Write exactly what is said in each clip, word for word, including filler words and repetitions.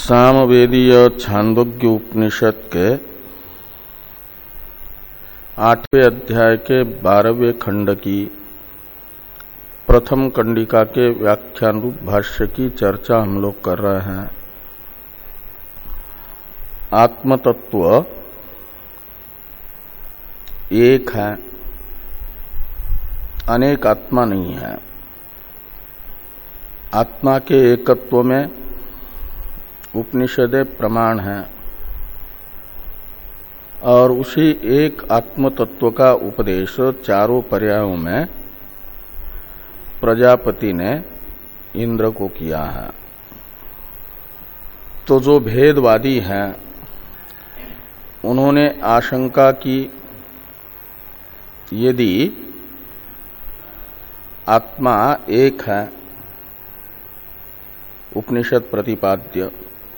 सामवेदीय छांदोग्य उपनिषद के आठवें अध्याय के बारहवें खंड की प्रथम कंडिका के व्याख्यान रूप भाष्य की चर्चा हम लोग कर रहे हैं। आत्मतत्व एक है, अनेक आत्मा नहीं है। आत्मा के एकत्व में उपनिषद प्रमाण है और उसी एक आत्म तत्व का उपदेश चारों पर्यायों में प्रजापति ने इंद्र को किया है। तो जो भेदवादी हैं उन्होंने आशंका की यदि आत्मा एक है उपनिषद प्रतिपाद्य,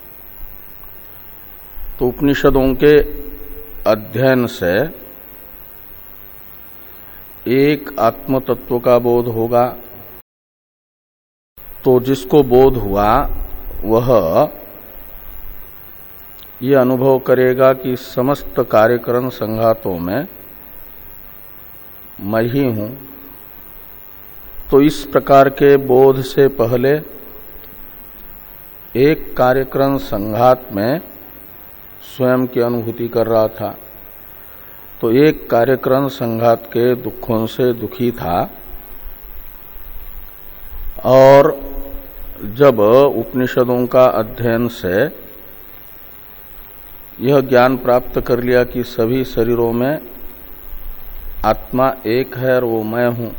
तो उपनिषदों के अध्ययन से एक आत्म तत्व का बोध होगा। तो जिसको बोध हुआ वह ये अनुभव करेगा कि समस्त कार्यकरण संघातों में मैं ही हूं। तो इस प्रकार के बोध से पहले एक कार्यक्रम संघात में स्वयं की अनुभूति कर रहा था, तो एक कार्यक्रम संघात के दुखों से दुखी था। और जब उपनिषदों का अध्ययन से यह ज्ञान प्राप्त कर लिया कि सभी शरीरों में आत्मा एक है और वो मैं हूं,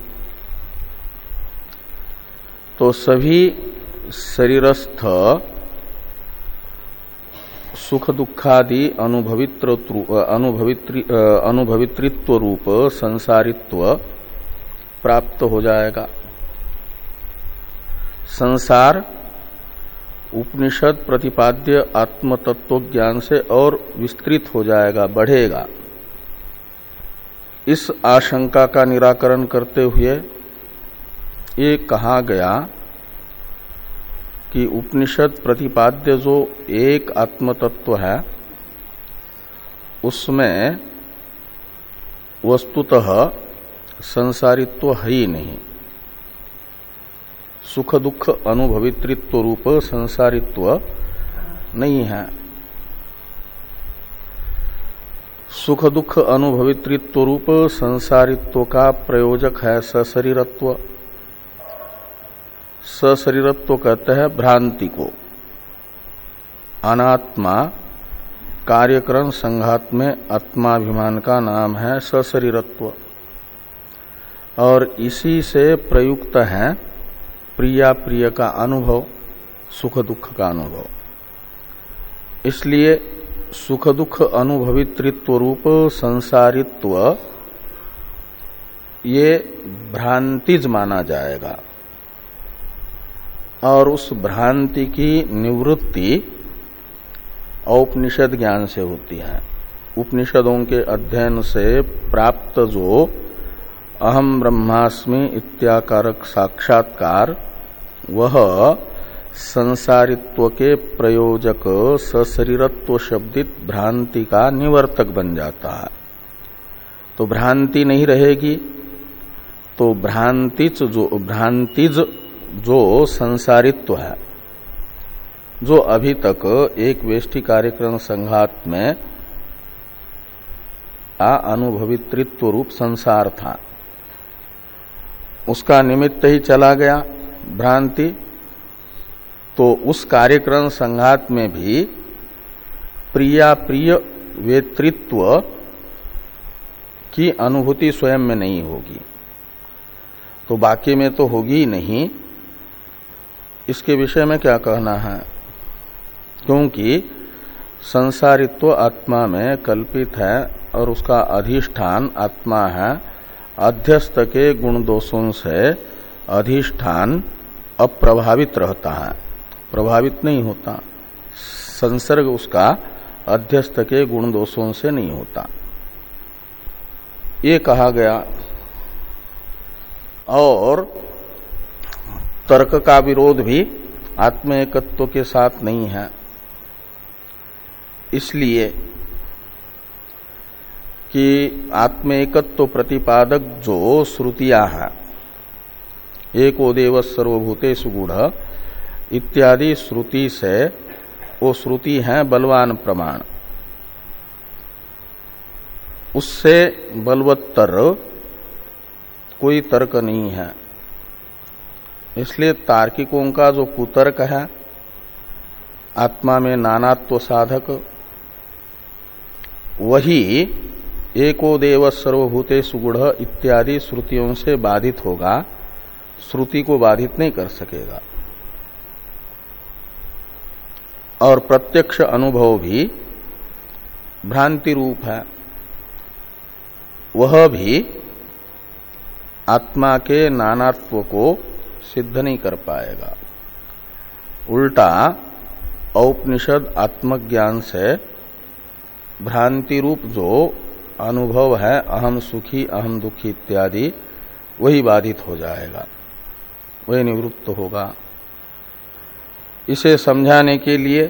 तो सभी शरीरस्थ सुख दुखादि अनुभवित्र अनुभवित्रित्व रूप संसारित्व प्राप्त हो जाएगा। संसार उपनिषद प्रतिपाद्य आत्म तत्व ज्ञान से और विस्तृत हो जाएगा, बढ़ेगा। इस आशंका का निराकरण करते हुए ये कहा गया कि उपनिषद प्रतिपाद्य जो एक आत्म तत्व है उसमें वस्तुतः संसारित्व है ही नहीं। सुख दुख अनुभवित्रित्व रूप संसारित्व नहीं है। सुख दुख अनुभवित्रित्व रूप संसारित्व का प्रयोजक है सशरीरत्व। सशरीरत्व कहते हैं भ्रांति को। अनात्मा कार्यक्रम संघात में आत्माभिमान का नाम है सशरीरत्व, और इसी से प्रयुक्त है प्रिया प्रिय का अनुभव, सुख दुख का अनुभव। इसलिए सुख दुख अनुभवित्रित्व रूप संसारित्व ये भ्रांतिज माना जाएगा, और उस भ्रांति की निवृत्ति औपनिषद ज्ञान से होती है। उपनिषदों के अध्ययन से प्राप्त जो अहम ब्रह्मास्मि इत्याकारक साक्षात्कार, वह संसारित्व के प्रयोजक सशरीरत्व शब्दित भ्रांति का निवर्तक बन जाता है। तो भ्रांति नहीं रहेगी, तो भ्रांतिज जो भ्रांतिज जो संसारित्व है, जो अभी तक एक वेष्टि कार्यक्रम संघात में अनुभवित्रित्व रूप संसार था, उसका निमित्त ही चला गया भ्रांति। तो उस कार्यक्रम संघात में भी प्रिया प्रिय वेत्रित्व की अनुभूति स्वयं में नहीं होगी, तो बाकी में तो होगी ही नहीं। इसके विषय में क्या कहना है, क्योंकि संसारित्व आत्मा में कल्पित है और उसका अधिष्ठान आत्मा है। अध्यस्त के गुण दोषों से अधिष्ठान अप्रभावित रहता है, प्रभावित नहीं होता। संसर्ग उसका अध्यस्त के गुण दोषों से नहीं होता, ये कहा गया। और तर्क का विरोध भी आत्म एकत्व के साथ नहीं है। इसलिए कि आत्मेकत्व प्रतिपादक जो श्रुतियां हैं, एको देव सर्वभूतेषु गूढ़ इत्यादि श्रुति से, वो श्रुति है बलवान प्रमाण, उससे बलवत्तर कोई तर्क नहीं है। इसलिए तार्किकों का जो कुतर्क है आत्मा में नानात्व साधक, वही एको देव सर्वभूतेषु गूढ़ इत्यादि श्रुतियों से बाधित होगा, श्रुति को बाधित नहीं कर सकेगा। और प्रत्यक्ष अनुभव भी भ्रांति रूप है, वह भी आत्मा के नानात्व को सिद्ध नहीं कर पाएगा। उल्टा औपनिषद आत्मज्ञान से भ्रांति रूप जो अनुभव है, अहम सुखी अहम दुखी इत्यादि, वही बाधित हो जाएगा, वही निवृत्त होगा। इसे समझाने के लिए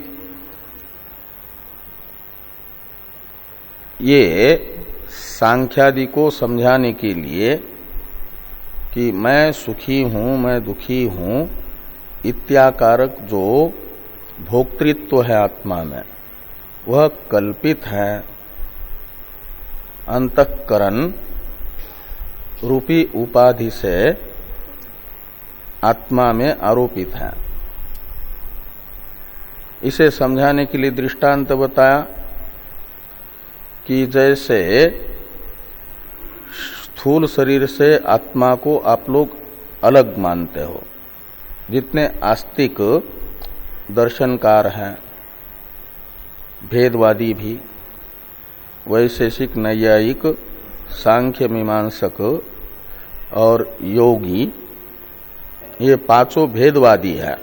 ये सांख्यादि को समझाने के लिए कि मैं सुखी हूं, मैं दुखी हूं इत्याकारक जो भोक्तृत्व है आत्मा में, वह कल्पित है, अंतःकरण रूपी उपाधि से आत्मा में आरोपित है। इसे समझाने के लिए दृष्टांत बताया कि जैसे स्थूल शरीर से आत्मा को आप लोग अलग मानते हो, जितने आस्तिक दर्शनकार हैं, भेदवादी भी, वैशेषिक नैयायिक, सांख्य मीमांसक और योगी, ये पांचों भेदवादी है।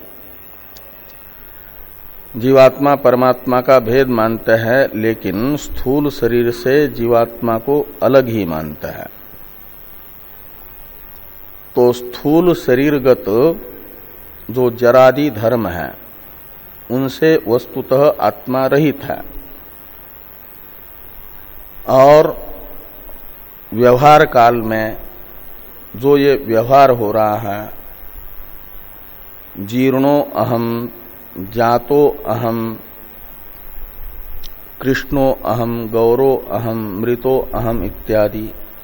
जीवात्मा परमात्मा का भेद मानते हैं, लेकिन स्थूल शरीर से जीवात्मा को अलग ही मानते हैं। तो स्थूल शरीरगत जो जरादि धर्म है, उनसे वस्तुतः आत्मा रहित है। और व्यवहार काल में जो ये व्यवहार हो रहा है, जीर्णो अहम, जातो अहम, कृष्णो अहम, गौरो अहम, मृतो अहम इत्यादि,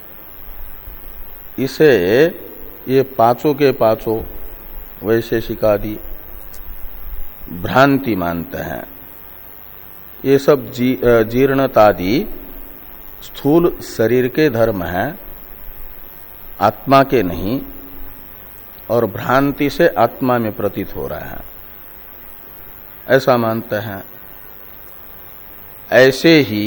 इसे ये पांचों के पांचों वैशेषिकादि भ्रांति मानते हैं। ये सब जी, जीर्णतादि स्थूल शरीर के धर्म हैं, आत्मा के नहीं, और भ्रांति से आत्मा में प्रतीत हो रहा है, ऐसा मानते हैं। ऐसे ही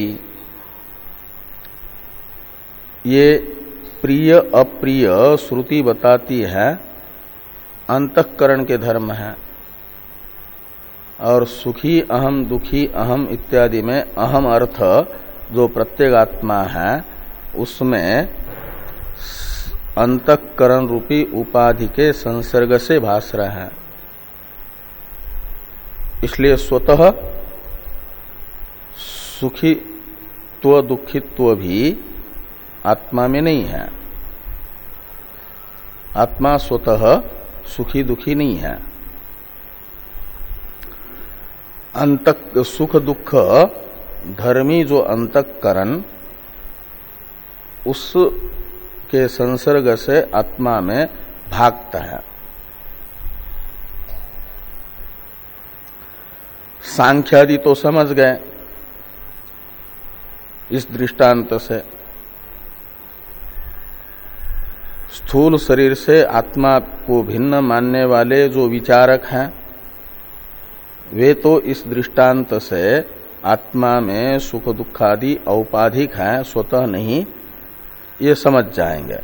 ये प्रिय अप्रिय श्रुति बताती है अंतःकरण के धर्म है, और सुखी अहम दुखी अहम इत्यादि में अहम अर्थ जो प्रत्येगात्मा है, उसमें अंतःकरण रूपी उपाधि के संसर्ग से भास रहा है। इसलिए स्वतः सुखीत्व दुखित्व भी आत्मा में नहीं है। आत्मा स्वतः सुखी दुखी नहीं है। अंतक सुख दुख धर्मी जो अंतःकरण, उसके संसर्ग से आत्मा में भागता है। सांख्यादि तो समझ गए इस दृष्टांत से। स्थूल शरीर से आत्मा को भिन्न मानने वाले जो विचारक हैं, वे तो इस दृष्टांत से आत्मा में सुख दुखादि औपाधिक हैं, स्वतः नहीं, ये समझ जाएंगे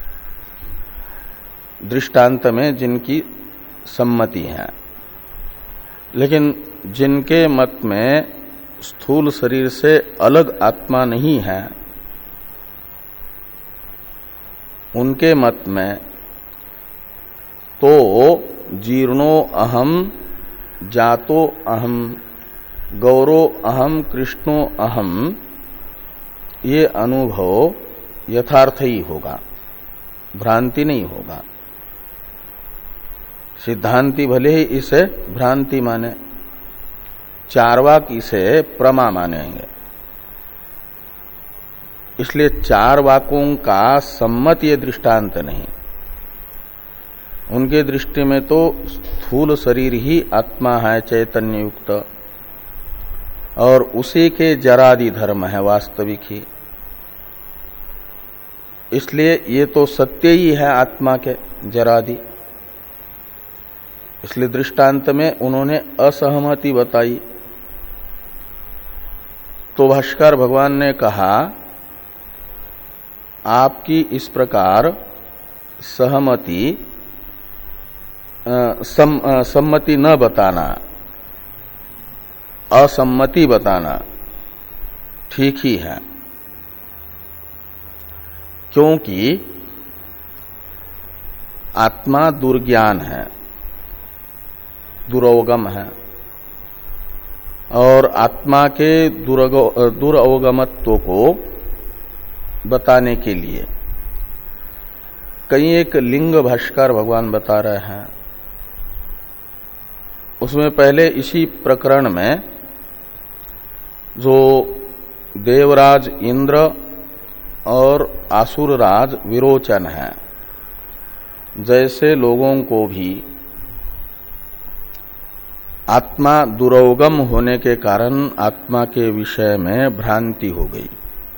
दृष्टांत में जिनकी सम्मति है। लेकिन जिनके मत में स्थूल शरीर से अलग आत्मा नहीं है, उनके मत में तो जीर्णो अहम, जातो अहम गौरो अहम कृष्णो अहम ये अनुभव यथार्थ ही होगा, भ्रांति नहीं होगा। सिद्धांती भले ही इसे भ्रांति माने, चारवाक इसे प्रमा मानेंगे। इसलिए चार वाकों का सम्मत ये दृष्टांत नहीं। उनके दृष्टि में तो स्थूल शरीर ही आत्मा है, चैतन्य युक्त, और उसी के जरादि धर्म है वास्तविक ही। इसलिए ये तो सत्य ही है आत्मा के जरादि। इसलिए दृष्टांत में उन्होंने असहमति बताई। तो भाष्कर भगवान ने कहा, आपकी इस प्रकार सहमति सम, सम्मति न बताना, असम्मति बताना ठीक ही है, क्योंकि आत्मा दुर्ज्ञान है, दुरवगम है, और आत्मा के दुरवगमत्व को बताने के लिए कई एक लिंग भाष्कर भगवान बता रहे हैं। उसमें पहले इसी प्रकरण में जो देवराज इंद्र और आसुरराज विरोचन है, जैसे लोगों को भी आत्मा दुरवगम होने के कारण आत्मा के विषय में भ्रांति हो गई,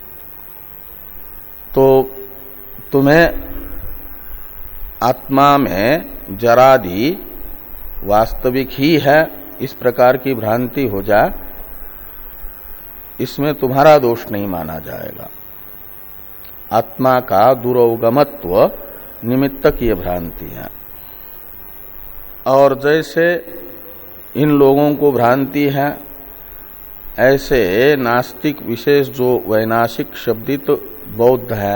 तो तुम्हें आत्मा में जरादि वास्तविक ही है, इस प्रकार की भ्रांति हो जाए, इसमें तुम्हारा दोष नहीं माना जाएगा। आत्मा का दुरवगमत्व निमित्तक ये भ्रांति है। और जैसे इन लोगों को भ्रांति है, ऐसे नास्तिक विशेष जो वैनाशिक शब्दित बौद्ध है,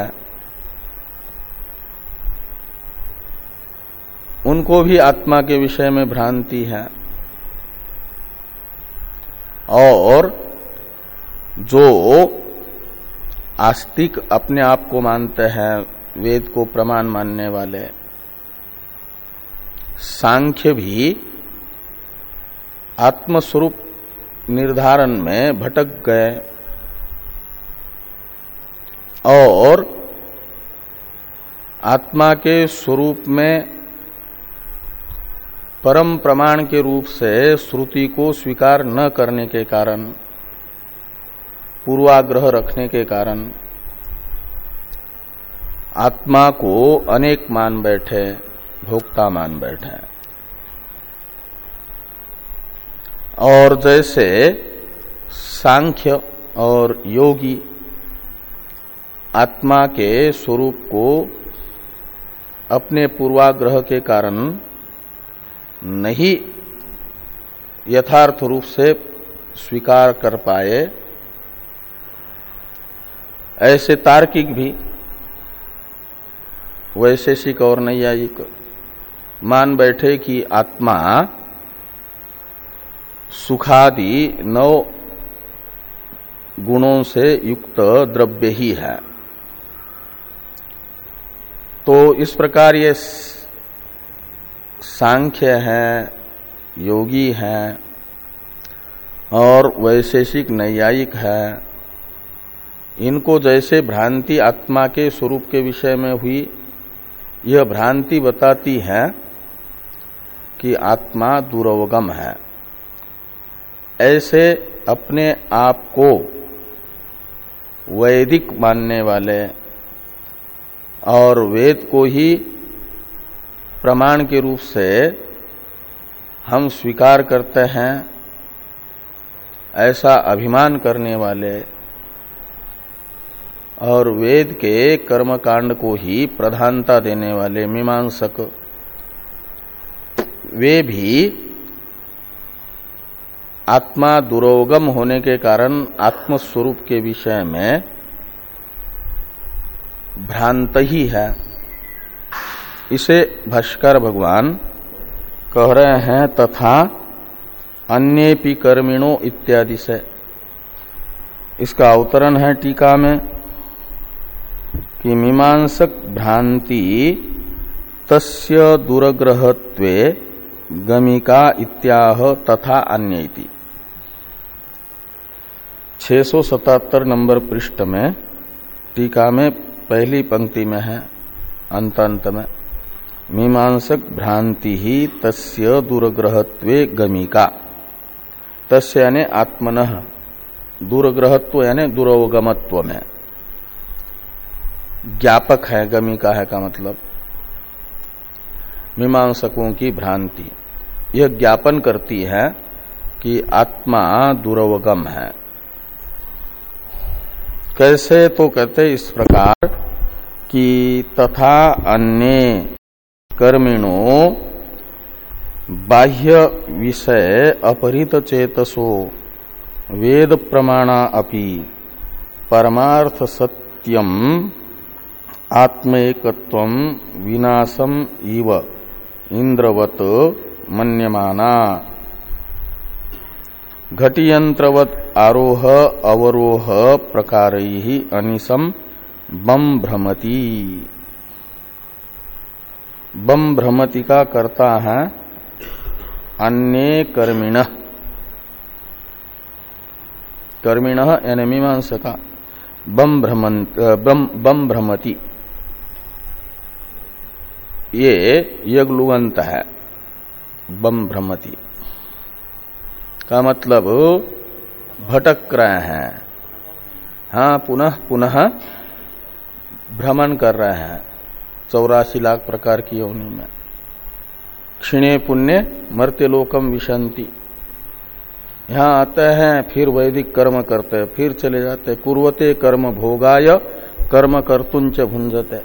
उनको भी आत्मा के विषय में भ्रांति है। और जो आस्तिक अपने आप को मानते हैं, वेद को प्रमाण मानने वाले, सांख्य भी आत्मस्वरूप निर्धारण में भटक गए और आत्मा के स्वरूप में परम प्रमाण के रूप से श्रुति को स्वीकार न करने के कारण, पूर्वाग्रह रखने के कारण आत्मा को अनेक मान बैठे, भोक्ता मान बैठे। और जैसे सांख्य और योगी आत्मा के स्वरूप को अपने पूर्वाग्रह के कारण नहीं यथार्थ रूप से स्वीकार कर पाए, ऐसे तार्किक भी, वैशेषिक और नैयायिक मान बैठे कि आत्मा सुखादि नौ गुणों से युक्त द्रव्य ही है। तो इस प्रकार ये सांख्य है, योगी है और वैशेषिक नैयायिक है, इनको जैसे भ्रांति आत्मा के स्वरूप के विषय में हुई, यह भ्रांति बताती है कि आत्मा दुरवगम है। ऐसे अपने आप को वैदिक मानने वाले और वेद को ही प्रमाण के रूप से हम स्वीकार करते हैं, ऐसा अभिमान करने वाले और वेद के कर्मकांड को ही प्रधानता देने वाले मीमांसक, वे भी आत्मा दुरोगम होने के कारण आत्मस्वरूप के विषय में भ्रांत ही है। इसे भाष्कर भगवान कह रहे हैं, तथा अन्येपि कर्मिणो इत्यादि से। इसका अवतरण है टीका में कि मीमांसक भ्रांति तस्य दुरग्रहत्वे गमिका इत्याह तथा अन्य इति। छह सौ सतहत्तर नंबर पृष्ठ में टीका में पहली पंक्ति में है अंत अंत में मीमांसक भ्रांति ही तस्य दुरग्रहत्वे गमिका। तस्य यानी आत्मनः, दुरग्रहत्व यानी दुरवगमत्व में ज्ञापक है, गमिका है का मतलब मीमांसकों की भ्रांति यह ज्ञापन करती है कि आत्मा दुरवगम है। कैसे? तो कहते इस प्रकार कि तथा अन्य कर्मिणो बाह्य विषय अपहृत चेतसो वेद प्रमाणा अपि परमार्थ सत्यम आत्मैकत्वम विनाशम इव इंद्रवत मन्यमाना घटियंत्रवत आरोह अवरोह प्रकारैहि अनिशम बम भ्रमति। बम भ्रमति का करता है अन्य कर्मिण, कर्मिण यानी मीमांसका। बम भ्रमन बम भ्रमति ये यज्ञलुगंत है। बम भ्रमति का मतलब भटक रहे हैं, हाँ पुनः पुनः भ्रमण कर रहे हैं चौरासी लाख प्रकार की योनि में। क्षीणे पुण्य मर्त्य लोकम विशंति, यहाँ आते हैं फिर वैदिक कर्म करते हैं फिर चले जाते। कुर्वते कर्म भोगाय कर्म कर्तुंच भुंजते।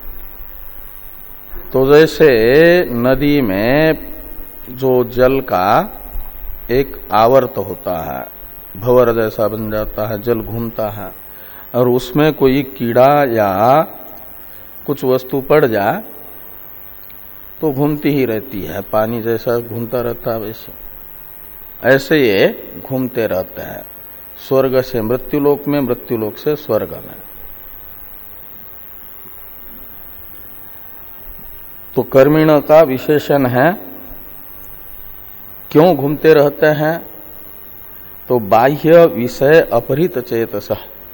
तो जैसे नदी में जो जल का एक आवर्त होता है, भंवर जैसा बन जाता है, जल घूमता है, और उसमें कोई कीड़ा या कुछ वस्तु पड़ जाए तो घूमती ही रहती है, पानी जैसा घूमता रहता है वैसे ऐसे ये घूमते रहते हैं। स्वर्ग से मृत्युलोक में, मृत्युलोक से स्वर्ग में। तो कर्मिण का विशेषण है क्यों घूमते रहते हैं? तो बाह्य विषय अपहृत चेतस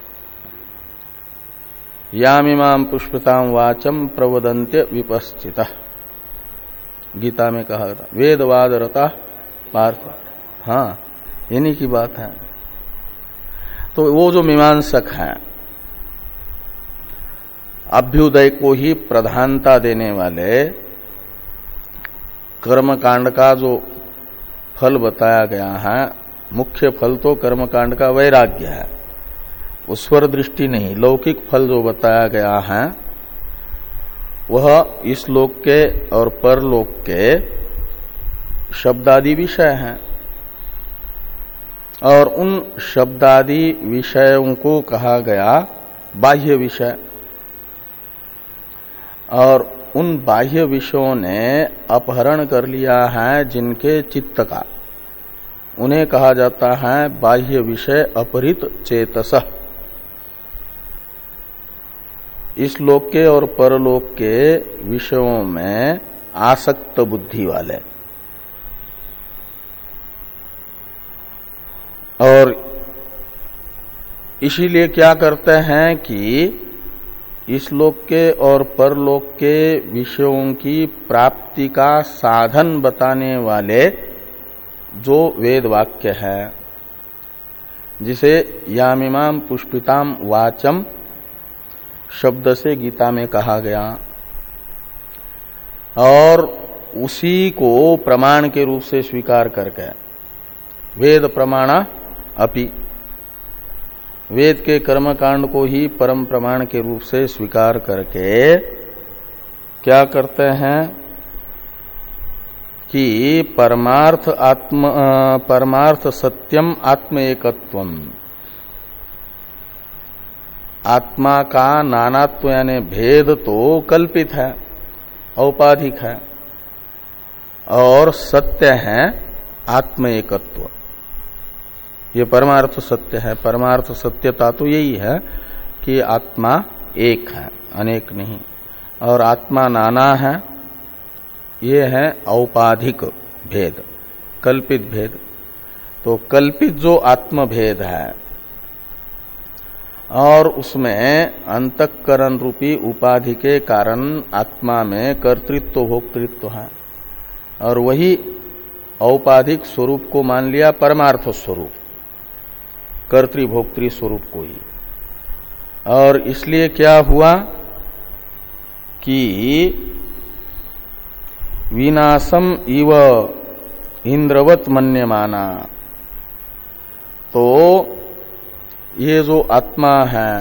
यामिमाम पुष्पिताम वाचम प्रवदन्त्य विपश्चिता। गीता में कहा था वेदवाद रता पार्थ, हाँ इन्हीं की बात है। तो वो जो मीमांसक हैं, अभ्युदय को ही प्रधानता देने वाले, कर्मकांड का जो फल बताया गया है, मुख्य फल तो कर्मकांड का वैराग्य है, ईश्वर दृष्टि नहीं। लौकिक फल जो बताया गया है वह इस लोक के और परलोक के शब्दादि विषय हैं, और उन शब्दादि विषयों को कहा गया बाह्य विषय। और उन बाह्य विषयों ने अपहरण कर लिया है जिनके चित्त का, उन्हें कहा जाता है बाह्य विषय अपहृत चेतस। इस लोक के और परलोक के विषयों में आसक्त बुद्धि वाले। और इसीलिए क्या करते हैं कि इस लोक के और परलोक के विषयों की प्राप्ति का साधन बताने वाले जो वेद वाक्य है, जिसे यामिमाम पुष्पिताम वाचम शब्द से गीता में कहा गया, और उसी को प्रमाण के रूप से स्वीकार करके वेद प्रमाणा अपि, वेद के कर्मकांड को ही परम प्रमाण के रूप से स्वीकार करके क्या करते हैं कि परमार्थ आत्म परमार्थ सत्यम आत्म एकत्वम, आत्मा का नानात्व यानी भेद तो कल्पित है, औपाधिक है, और सत्य है आत्म एकत्व, ये परमार्थ सत्य है। परमार्थ सत्यता तो यही है कि आत्मा एक है, अनेक नहीं, और आत्मा नाना है, ये है औपाधिक भेद, कल्पित भेद। तो कल्पित जो आत्म भेद है और उसमें अंतःकरण रूपी उपाधि के कारण आत्मा में कर्तृत्व भोक्तृत्व है, और वही औपाधिक स्वरूप को मान लिया परमार्थ स्वरूप, कर्तृभोक्तृ स्वरूप को ही। और इसलिए क्या हुआ कि विनाशम इव इंद्रवत मन्यमाना, तो ये जो आत्मा है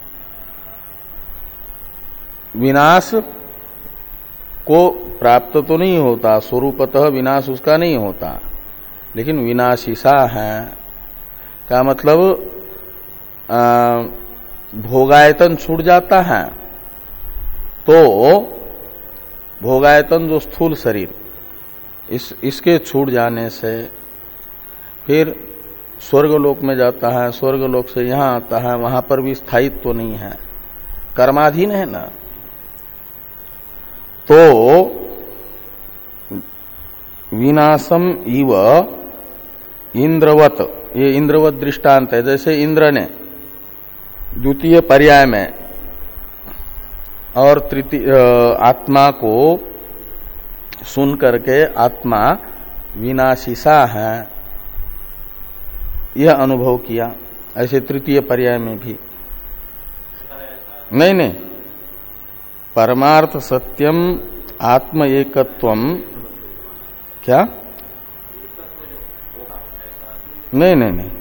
विनाश को प्राप्त तो नहीं होता, स्वरूपतः विनाश उसका नहीं होता, लेकिन विनाशिसा है। क्या मतलब? आ, भोगायतन छूट जाता है, तो भोगायतन जो स्थूल शरीर, इस इसके छूट जाने से फिर स्वर्गलोक में जाता है, स्वर्गलोक से यहां आता है, वहां पर भी स्थायित्व तो नहीं है, कर्माधीन है ना। तो विनाशम इव इंद्रवत, ये इंद्रवत दृष्टांत है। जैसे इंद्र ने द्वितीय पर्याय में और तृतीय आत्मा को सुन करके आत्मा विनाशिसा है यह अनुभव किया, ऐसे तृतीय पर्याय में भी। नहीं नहीं, परमार्थ सत्यम आत्म एकत्वम, क्या? नहीं नहीं नहीं,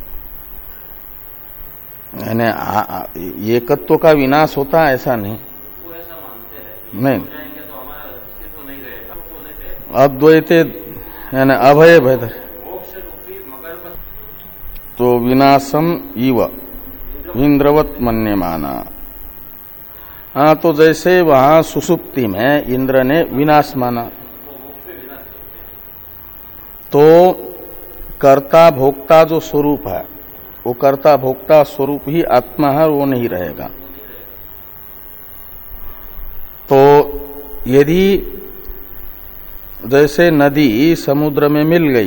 यानी एकत्व का विनाश होता है ऐसा नहीं, नहीं। अद्वैते यानी अभय भेद, तो विनाशम इव इंद्रवत मन्यमाना। हाँ, तो जैसे वहां सुसुप्ति में इंद्र ने विनाश माना, तो कर्ता भोक्ता जो स्वरूप है वो कर्ता भोक्ता स्वरूप ही आत्मा है, वो नहीं रहेगा। तो यदि जैसे नदी समुद्र में मिल गई,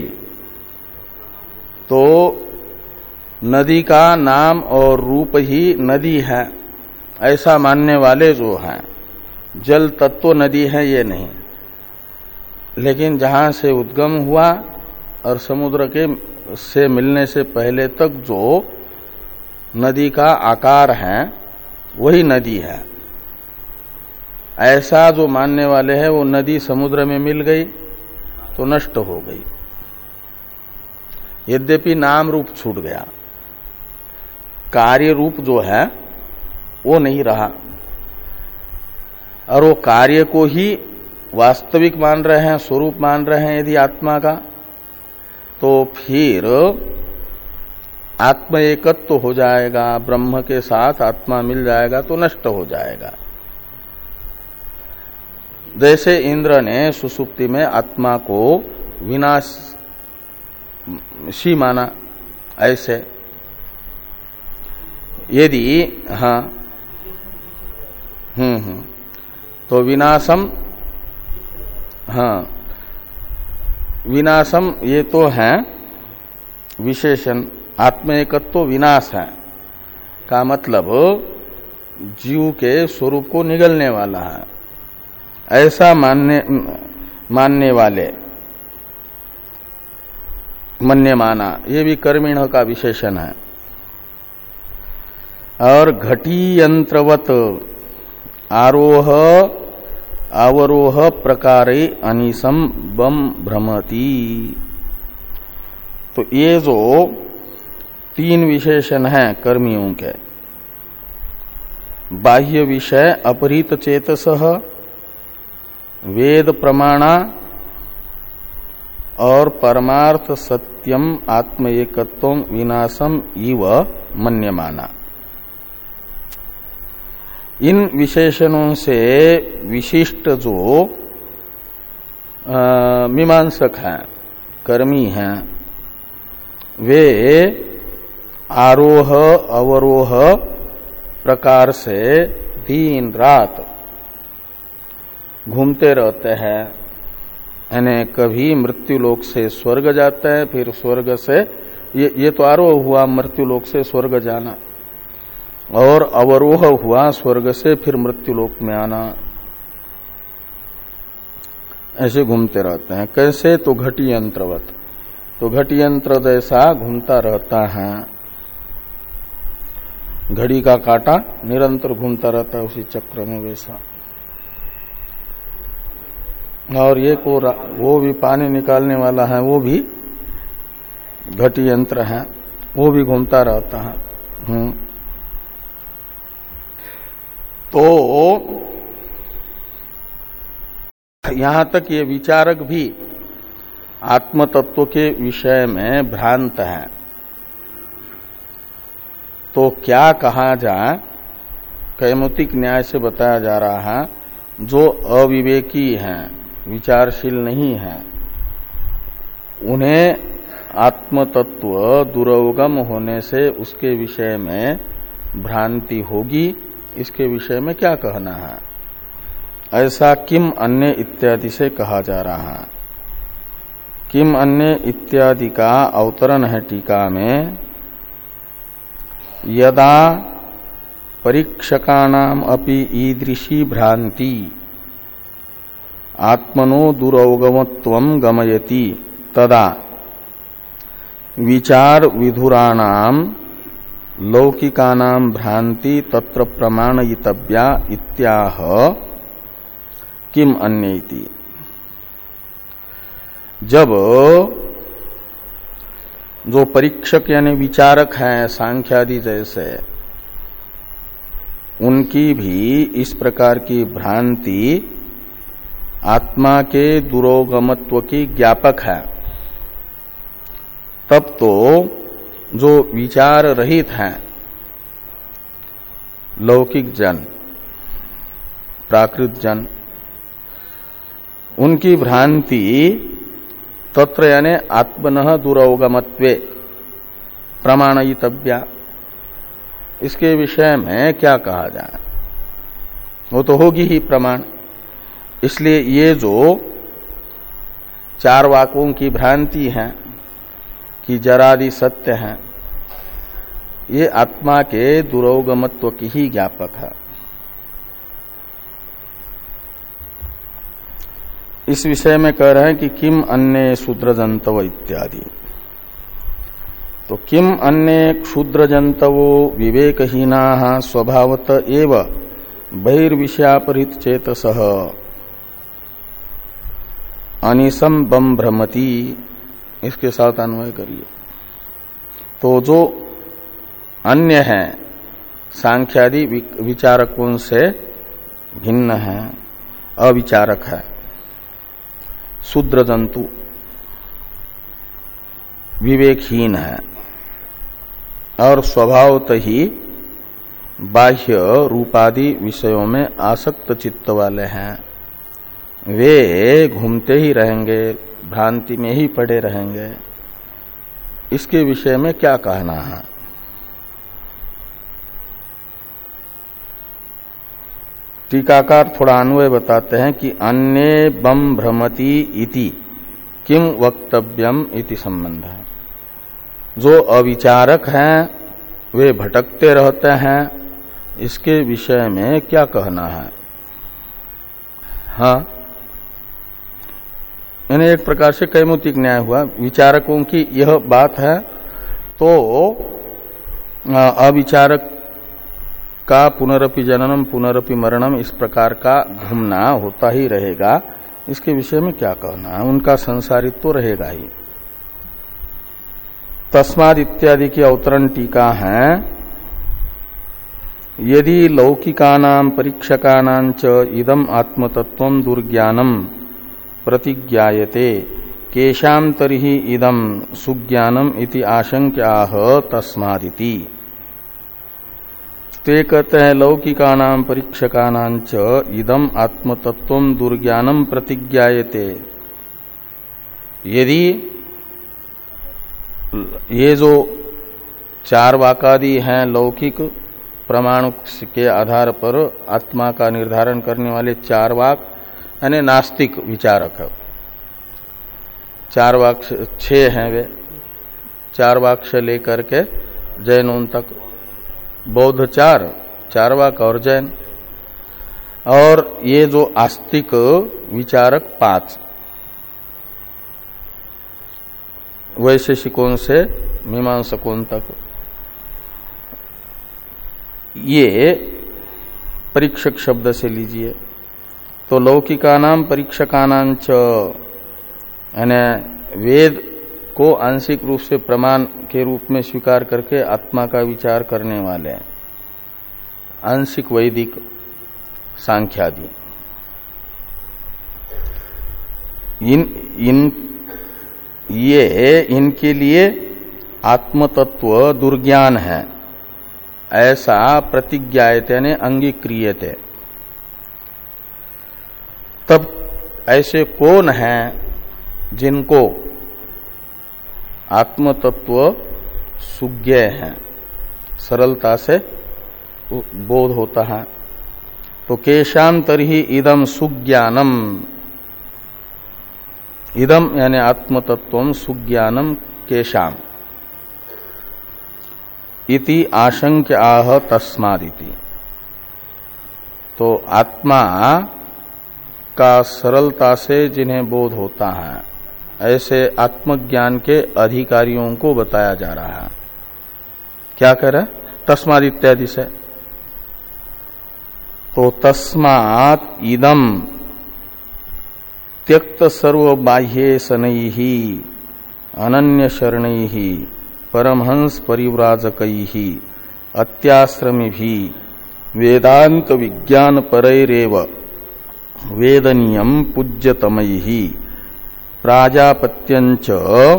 तो नदी का नाम और रूप ही नदी है, ऐसा मानने वाले जो हैं, जल तत्व नदी है ये नहीं, लेकिन जहां से उद्गम हुआ और समुद्र के से मिलने से पहले तक जो नदी का आकार है वही नदी है, ऐसा जो मानने वाले हैं वो नदी समुद्र में मिल गई तो नष्ट हो गई, यद्यपि नाम रूप छूट गया, कार्य रूप जो है वो नहीं रहा। और वो कार्य को ही वास्तविक मान रहे हैं, स्वरूप मान रहे हैं यदि आत्मा का, तो फिर आत्म एकत्व हो जाएगा, ब्रह्म के साथ आत्मा मिल जाएगा तो नष्ट हो जाएगा। जैसे इंद्र ने सुसुप्ति में आत्मा को विनाशी माना, ऐसे यदि हाँ हम्म हम्म तो विनाशम, हाँ विनाशम ये तो है विशेषण, आत्म एकत्व विनाश है का मतलब जीव के स्वरूप को निगलने वाला है, ऐसा मानने मानने वाले मन्य माना, ये भी कर्मिण का विशेषण है। और घटी यंत्रवत आरोह अवरोह प्रकारे अनिसम बम भ्रमति, तो ये जो तीन विशेषण हैं कर्मियों के, बाह्य विषय अपहृत चेतसः, वेद प्रमाणा और परमार्थ सत्यम आत्म एकत्वम विनाशम इव मन्यमाना, इन विशेषणों से विशिष्ट जो मीमांसक हैं कर्मी हैं वे आरोह अवरोह प्रकार से दिन रात घूमते रहते हैं, यानी कभी मृत्युलोक से स्वर्ग जाते हैं, फिर स्वर्ग से ये ये तो आरोह हुआ मृत्युलोक से स्वर्ग जाना, और अवरोह हुआ स्वर्ग से फिर मृत्युलोक में आना। ऐसे घूमते रहते हैं। कैसे? तो घटी यंत्रवत, तो घटी यंत्र जैसा घूमता रहता है। घड़ी का कांटा निरंतर घूमता रहता है उसी चक्र में, वैसा। और ये को वो भी पानी निकालने वाला है, वो भी घटी यंत्र है, वो भी घूमता रहता है। हम्म तो यहां तक ये विचारक भी आत्म तत्व के विषय में भ्रांत है। तो क्या कहा जाए? कैमुतिक न्याय से बताया जा रहा है, जो अविवेकी हैं, विचारशील नहीं है, उन्हें आत्म तत्व दुर्गम होने से उसके विषय में भ्रांति होगी। इसके विषय में क्या कहना है? ऐसा किम अन्य इत्यादि से कहा जा रहा है। किम अन्य इत्यादि का अवतरण है टीका में, यदा परीक्षकानाम अपि ईदृशी भ्रांति आत्मनो दुरवगमत्वं गमयति तदा विचार विधुराणाम लौकिकानाम भ्रांति तत्र प्रमाणयितव्या इत्याह किम अन्येति। जब जो परीक्षक यानी विचारक हैं सांख्यादि जैसे, उनकी भी इस प्रकार की भ्रांति आत्मा के दुरोगमत्व की ज्ञापक है, तब तो जो विचार रहित हैं लौकिक जन, प्राकृत जन, उनकी भ्रांति तत्र यानी आत्मनः दुरवगमत्वे प्रमाणयितव्या, इसके विषय में क्या कहा जाए? वो तो होगी ही प्रमाण। इसलिए ये जो चार वाकों की भ्रांति है कि जरादि सत्य हैं, ये आत्मा के दुरोगमत्व की ही ज्ञापक है। इस विषय में कह रहे हैं कि किम अन्य शूद्रजंतव इत्यादि। तो किम अन्य क्षुद्रजंतवो विवेकहीना स्वभावत एव बहिर्विषयापरित चेतसः अनिशम बम भ्रमति, इसके साथ अन्वय करिए। तो जो अन्य है सांख्यादि विचारकों से भिन्न है, अविचारक है, शूद्र जंतु, विवेकहीन है और स्वभावत ही बाह्य रूपादि विषयों में आसक्त चित्त वाले हैं, वे घूमते ही रहेंगे, भ्रांति में ही पड़े रहेंगे। इसके विषय में क्या कहना है? टीकाकार थोड़ा अन्वय बताते हैं कि अन्य बम भ्रमति इति किम वक्तव्यम इति संबंध है। जो अविचारक हैं वे भटकते रहते हैं, इसके विषय में क्या कहना है? हाँ, यानी एक प्रकार से कैमुतिक न्याय हुआ। विचारकों की यह बात है तो अविचारक का पुनरपि जननम पुनरपि मरणम इस प्रकार का घूमना होता ही रहेगा। इसके विषय में क्या कहना है? उनका संसारित्व तो रहेगा ही। तस्माद इत्यादि की अवतरण टीका है, यदि लौकिकानां परीक्षकानां च इदम आत्मतत्वं दुर्ज्ञानम प्रतिज्ञायते केशाम तर्हि इदम सुज्ञानम इति आशंक्याह तस्मादिति। ते कहते हैं लौकिकानां परीक्षकानां च इदम आत्मतत्वं दुर्ज्ञानम प्रतिज्ञायते। यदि ये जो चार वाकादि हैं लौकिक प्रमाण के आधार पर आत्मा का निर्धारण करने वाले चार वाक यानी नास्तिक विचारक है। चार वाक छह हैं वे, चार वाक से लेकर के जैनों तक, बौद्ध चार, चार वाक और जैन, और ये जो आस्तिक विचारक पांच, वैशेषिकों से मीमांसकों तक। ये परीक्षक शब्द से लीजिए तो लौकिका नाम परीक्षका नाम च, यानी वेद को आंशिक रूप से प्रमाण के रूप में स्वीकार करके आत्मा का विचार करने वाले आंशिक वैदिक सांख्यादि, इन इन ये इनके लिए आत्मतत्व दुर्ज्ञान है ऐसा प्रतिज्ञायते यानी अंगीक्रियते। तब ऐसे कौन हैं जिनको आत्मतत्व सुज्ञेय है, सरलता से बोध होता है? तो केशाम तरहि इदम सुज्ञानम, इदम यानी आत्मतत्वम सुज्ञानम केशाम इति आशंक्य आह तस्मादिति। तो आत्मा का सरलता से जिन्हें बोध होता है ऐसे आत्मज्ञान के अधिकारियों को बताया जा रहा है। क्या कह रहा है? तस्माद इत्यादि से। तो तस्मात् इदम त्यक्त सर्व बाह्ये शनैहि अनन्य शरणैहि परमहंस परिव्राजकैहि अत्याश्रमिभि वेदांत विज्ञान परैरेव वेदनीयम पूज्यतमैहि प्राजापत्यंच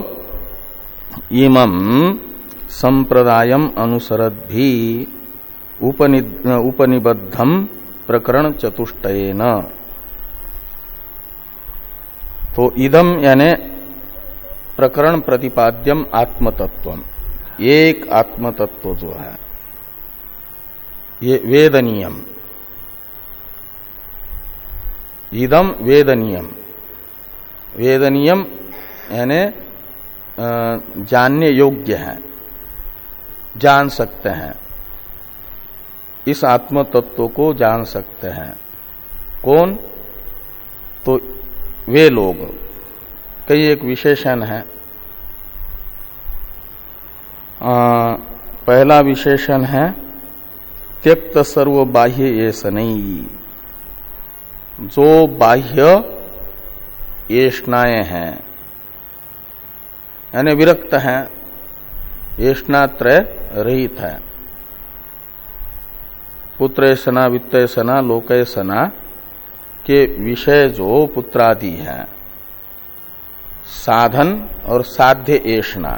इमं संप्रदायम अनुसरद्भि उपनिबद्धम प्रकरण चतुष्टयेन। तो इदम यानी प्रकरण प्रतिपाद्यम आत्मतत्वम, एक आत्मतत्व जो है ये वेदनीयम, इदम वेदनीयम, वेदनीयम यानी जानने योग्य है, जान सकते हैं, इस आत्म तत्व को जान सकते हैं। कौन? तो वे लोग, कई एक विशेषण है। आ, पहला विशेषण है त्यक्त सर्व बाह्य ये सनई, जो बाह्य येष्णाएं हैं यानी विरक्त हैं, येष्णात्रय रहित है। पुत्रेशना वित्तेशना लोकेशना के विषय जो पुत्रादि हैं, साधन और साध्य येष्णा,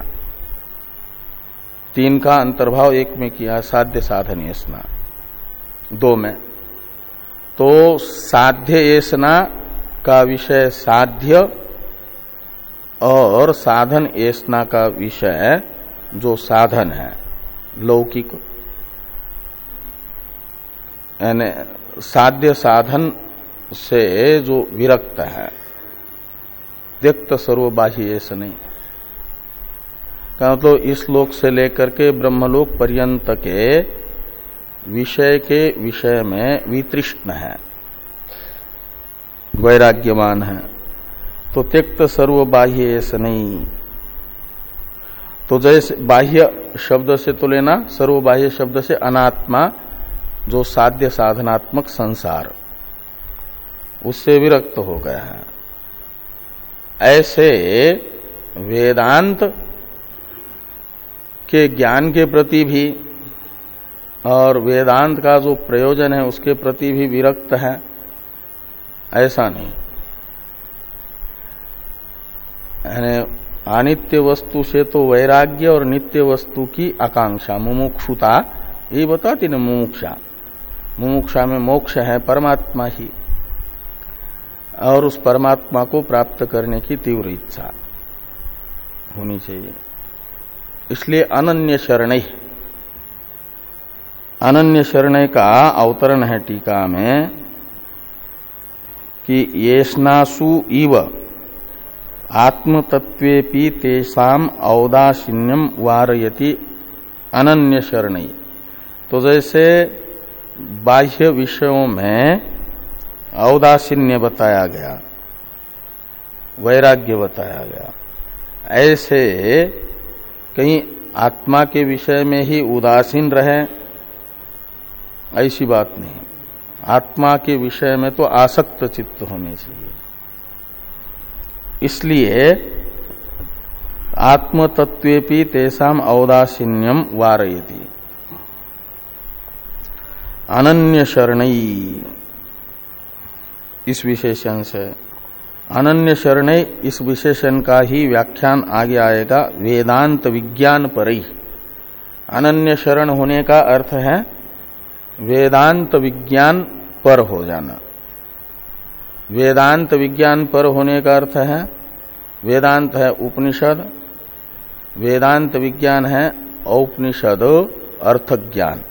तीन का अंतर्भाव एक में किया, साध्य साधन येष्णा दो में। तो साध्य येष्णा का विषय साध्य और साधन येष्णा का विषय जो साधन है लौकिक, यानी साध्य साधन से जो विरक्त है, त्यक्त सर्व बाह्य ऐसा नहीं। तो इस लोक से लेकर के ब्रह्मलोक पर्यंत के विषय के विषय में वितृष्ण है, वैराग्यवान है। तो त्यक्त सर्व बाह्य ऐसा नहीं। तो जैसे बाह्य शब्द से तो लेना, सर्व बाह्य शब्द से अनात्मा जो साध्य साधनात्मक संसार, उससे विरक्त हो गया है। ऐसे वेदांत के ज्ञान के प्रति भी और वेदांत का जो प्रयोजन है उसके प्रति भी विरक्त है, ऐसा नहीं। यानी अनित्य वस्तु से तो वैराग्य और नित्य वस्तु की आकांक्षा, मुमुक्षुता, यही बताती ना मुमुक्षा। मुमुक्षा में मोक्ष है परमात्मा ही, और उस परमात्मा को प्राप्त करने की तीव्र इच्छा होनी चाहिए। इसलिए अनन्य शरणै, अनन्य शरणै का अवतरण है टीका में कि येष्णासु इव आत्मतत्वेपि तेषाम औदासीन्यम वारयति अनन्य शरणै। तो जैसे बाह्य विषयों में औदासीन्य बताया गया, वैराग्य बताया गया, ऐसे कहीं आत्मा के विषय में ही उदासीन रहे, ऐसी बात नहीं। आत्मा के विषय में तो आसक्त चित्त होने चाहिए। इसलिए आत्मतत्वेपि तेषाम औदासीन्यम वारयति अनन्य शरणै। इस विशेषण से अनन्य शरणै, इस विशेषण का ही व्याख्यान आगे आएगा वेदांत विज्ञान परई। अनन्य शरण होने का अर्थ है वेदांत विज्ञान पर हो जाना। वेदांत विज्ञान पर होने का अर्थ है वेदांत है उपनिषद, वेदांत विज्ञान है औपनिषद अर्थ ज्ञान,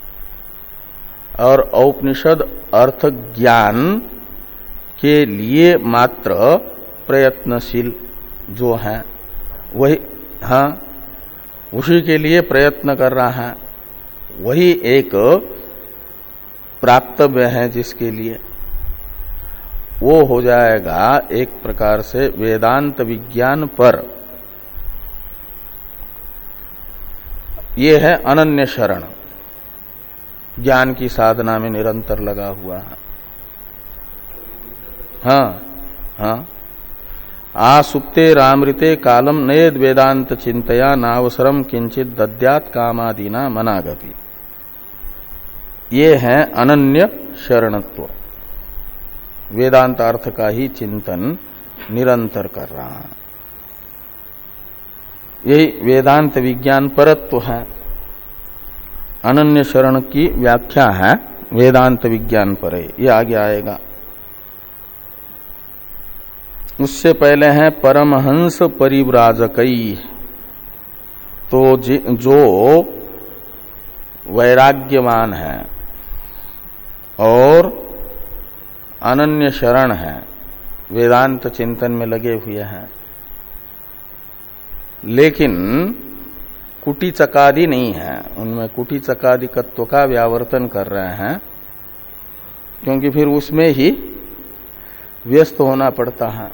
और औपनिषद अर्थ ज्ञान के लिए मात्र प्रयत्नशील जो है वही, हाँ, उसी के लिए प्रयत्न कर रहा है, वही एक प्राप्तव्य है जिसके लिए वो हो जाएगा एक प्रकार से वेदांत विज्ञान पर। ये है अनन्य शरण, ज्ञान की साधना में निरंतर लगा हुआ है। हाँ हाँ, आसुप्ते रामृते कालम नयेद वेदांत चिंतया नावसरम किंचित दद्यात कामादीना मनागति। ये है अनन्य शरणत्व, वेदांत अर्थ का ही चिंतन निरंतर कर रहा है। यही वेदांत विज्ञान परत्व है। अनन्य शरण की व्याख्या है वेदांत विज्ञान परे, ये आगे आएगा। उससे पहले है परमहंस परिव्राजकई। तो जो वैराग्यवान है और अनन्य शरण है, वेदांत चिंतन में लगे हुए हैं, लेकिन कुटी चकादि नहीं है, उनमें कुटी चकादिकत्व का व्यावर्तन कर रहे हैं, क्योंकि फिर उसमें ही व्यस्त होना पड़ता है।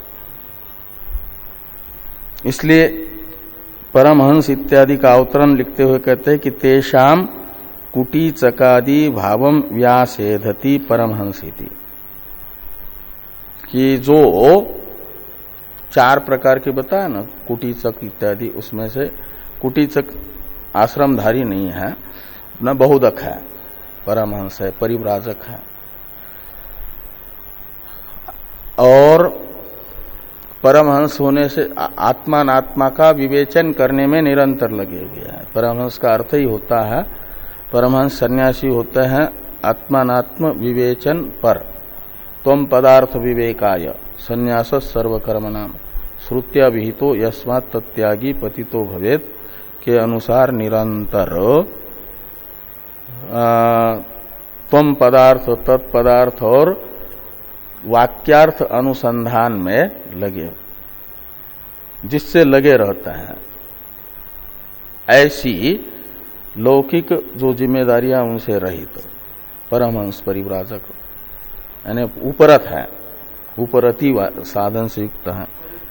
इसलिए परमहंस इत्यादि का अवतरण लिखते हुए कहते हैं कि तेषाम कुटी चकादि भावम व्यासेधति परमहंसिति, कि जो चार प्रकार के बताया ना कुटीचक इत्यादि, उसमें से कुटीचक आश्रमधारी नहीं है, न बहुदक है, परमहंस है, परिव्राजक है, और परमहंस होने से आत्मानात्मा का विवेचन करने में निरंतर लगे हुए हैं। परमहंस का अर्थ ही होता है, परमहंस सन्यासी होते हैं आत्मानात्म विवेचन पर। त्वम पदार्थ विवेकाय संन्यास सर्वकर्मणाम श्रुत्या विहितो यस्मात् तत्यागी पतितो भवेत् के अनुसार निरंतर त्वम पदार्थ, तत्पदार्थ और वाक्यार्थ अनुसंधान में लगे, जिससे लगे रहते हैं। ऐसी लौकिक जो जिम्मेदारियां उनसे रहित तो परमहंस परिव्राजक, यानी उपरत है, उपरति साधन से युक्त है।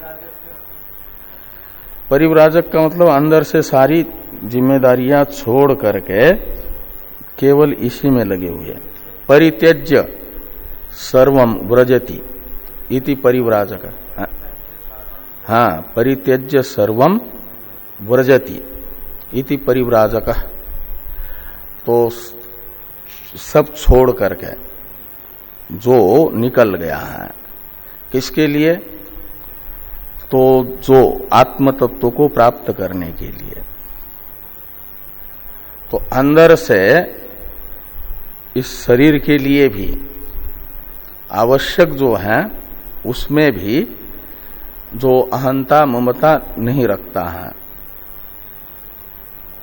परिव्राजक का मतलब अंदर से सारी जिम्मेदारियां छोड़ करके केवल इसी में लगे हुए। परित्यज्य सर्वम व्रजति इति परिव्राजक। हाँ, परित्यज्य सर्वम व्रजति इति परिव्राजक। तो सब छोड़ करके जो निकल गया है, किसके लिए? तो जो आत्म तत्व को प्राप्त करने के लिए। तो अंदर से इस शरीर के लिए भी आवश्यक जो है, उसमें भी जो अहंता ममता नहीं रखता है,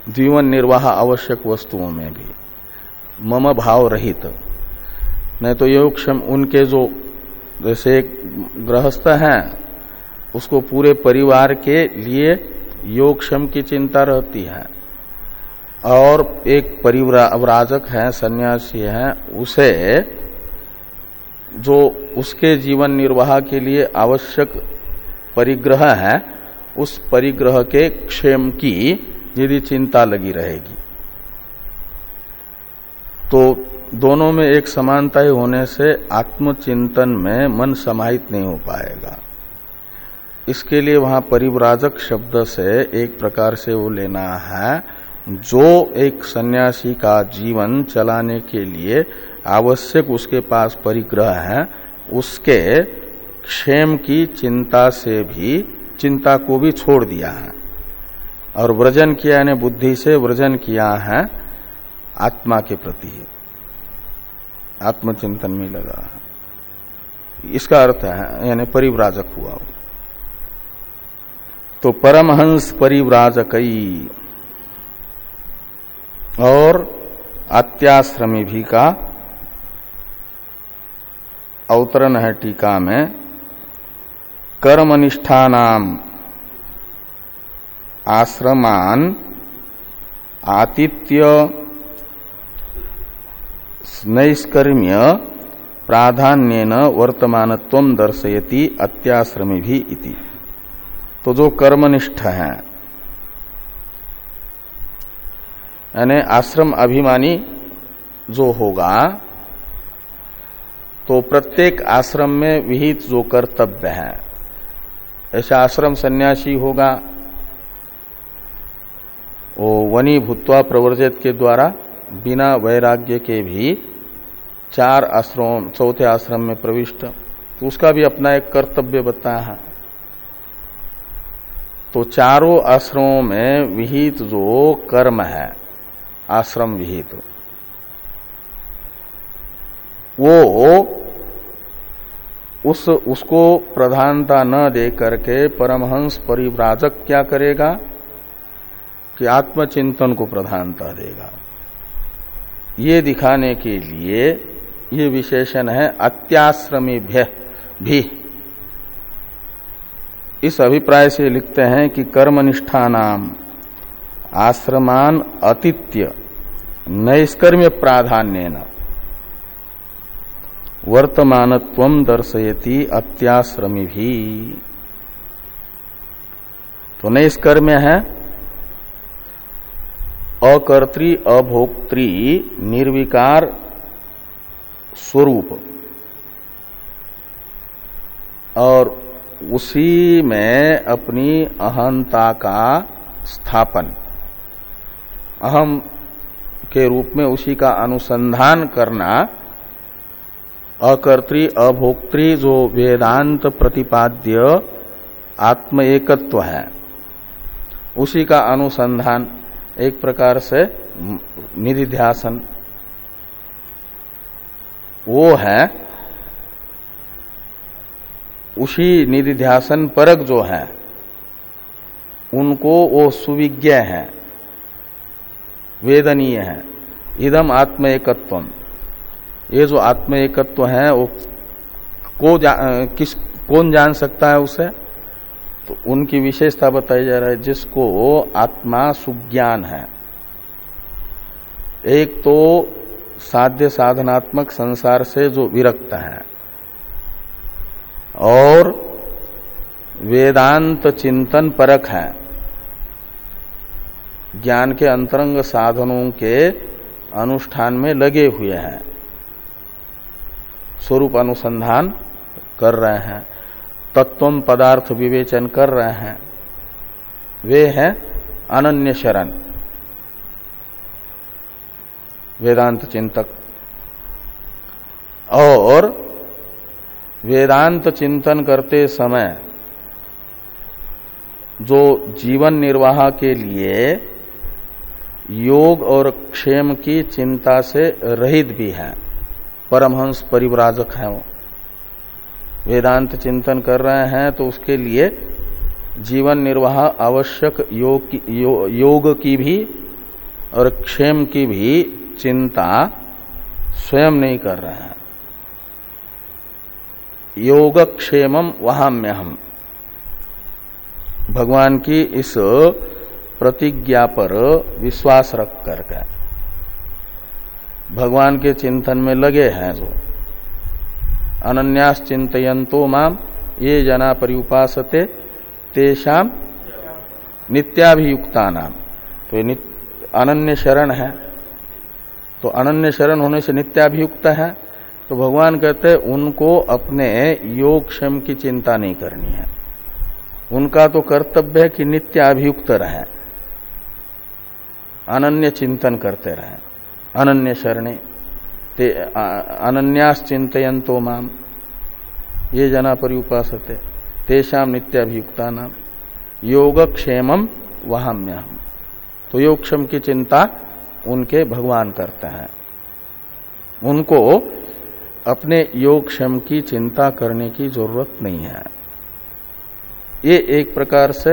जीवन निर्वाह आवश्यक वस्तुओं में भी मम भाव रहित। नहीं तो योगक्षम उनके जो जैसे एक गृहस्थ हैं उसको पूरे परिवार के लिए योगक्षम की चिंता रहती है, और एक परिव्राजक है सन्यासी है उसे जो उसके जीवन निर्वाह के लिए आवश्यक परिग्रह है उस परिग्रह के क्षेम की यदि चिंता लगी रहेगी तो दोनों में एक समानता होने से आत्मचिंतन में मन समाहित नहीं हो पाएगा। इसके लिए वहां परिव्राजक शब्द से एक प्रकार से वो लेना है जो एक सन्यासी का जीवन चलाने के लिए आवश्यक उसके पास परिग्रह है उसके क्षेम की चिंता से भी चिंता को भी छोड़ दिया है और व्रजन किया यानी बुद्धि से व्रजन किया है आत्मा के प्रति, आत्मचिंतन में लगा है। इसका अर्थ है यानी परिव्राजक हुआ। तो परमहंस परिव्राजकई और अत्याश्रमी भी का अवतरण है टीका में। कर्मनिष्ठानाम आश्रमान आतिथ्य नैष्कर्म्य प्राधान्येन वर्तमानत्वं दर्शयति अत्याश्रमी भी इति। तो जो कर्मनिष्ठ है यानी आश्रम अभिमानी जो होगा तो प्रत्येक आश्रम में विहित जो कर्तव्य है, ऐसा आश्रम सन्यासी होगा वो वनी भूत्वा प्रवर्जित के द्वारा बिना वैराग्य के भी चार आश्रम चौथे आश्रम में प्रविष्ट, तो उसका भी अपना एक कर्तव्य बताया है। तो चारों आश्रमों में विहित जो कर्म है आश्रम विहित वो उस उसको प्रधानता न दे करके परमहंस परिव्राजक क्या करेगा कि आत्मचिंतन को प्रधानता देगा। ये दिखाने के लिए ये विशेषण है अत्याश्रमीभ्य भी। इस अभिप्राय से लिखते हैं कि कर्मनिष्ठानाम आश्रमान अतिथ्य नैष्कर्म्य प्राधान्येन वर्तमानत्वं दर्शयति अत्याश्रमी भी। तो नैष्कर्म्य है अकर्त्री अभोक्त्री निर्विकार स्वरूप और उसी में अपनी अहंता का स्थापन, अहम के रूप में उसी का अनुसंधान करना अकर्त्री अभोक्त्री जो वेदांत प्रतिपाद्य आत्म एकत्व है उसी का अनुसंधान एक प्रकार से निधिध्यासन वो है। उसी निधिध्यासन परक जो है उनको वो सुविज्ञ है, वेदनीय है। इदम आत्म एकत्वम, ये जो आत्म एकत्व है वो को जा, किस कौन जान सकता है उसे, तो उनकी विशेषता बताई जा रहा है जिसको आत्मा सुज्ञान है। एक तो साध्य साधनात्मक संसार से जो विरक्त है और वेदांत चिंतन परख है, ज्ञान के अंतरंग साधनों के अनुष्ठान में लगे हुए हैं, स्वरूप अनुसंधान कर रहे हैं, तत्वम पदार्थ विवेचन कर रहे हैं, वे हैं अनन्य शरण वेदांत चिंतक। और वेदांत चिंतन करते समय जो जीवन निर्वाह के लिए योग और क्षेम की चिंता से रहित भी है, परमहंस परिव्राजक है, वो वेदांत चिंतन कर रहे हैं तो उसके लिए जीवन निर्वाह आवश्यक योग की, यो, योग की भी और क्षेम की भी चिंता स्वयं नहीं कर रहे हैं। योगक्षेमम वहाम्यहम, भगवान की इस प्रतिज्ञा पर विश्वास रख करके भगवान के चिंतन में लगे हैं जो अनन्यास चिंतयन्तो माम ये जना पर्युपासते तेषाम नित्याभियुक्ता नाम, तो ये अनन्य शरण है, तो अनन्य शरण होने से नित्याभियुक्त है। तो भगवान कहते हैं उनको अपने योगक्षेम की चिंता नहीं करनी है, उनका तो कर्तव्य है कि नित्याभियुक्त रहे, अनन्य चिंतन करते रहे, अनन्य शरणे ते अनन्यास चिंतयन्तो माम ये जना पर्युपासते तेषाम नित्याभियुक्ता नाम योगक्षेमम वहाम्यहम। तो योगक्षेम की चिंता उनके भगवान करते हैं, उनको अपने योगक्षेम की चिंता करने की जरूरत नहीं है। ये एक प्रकार से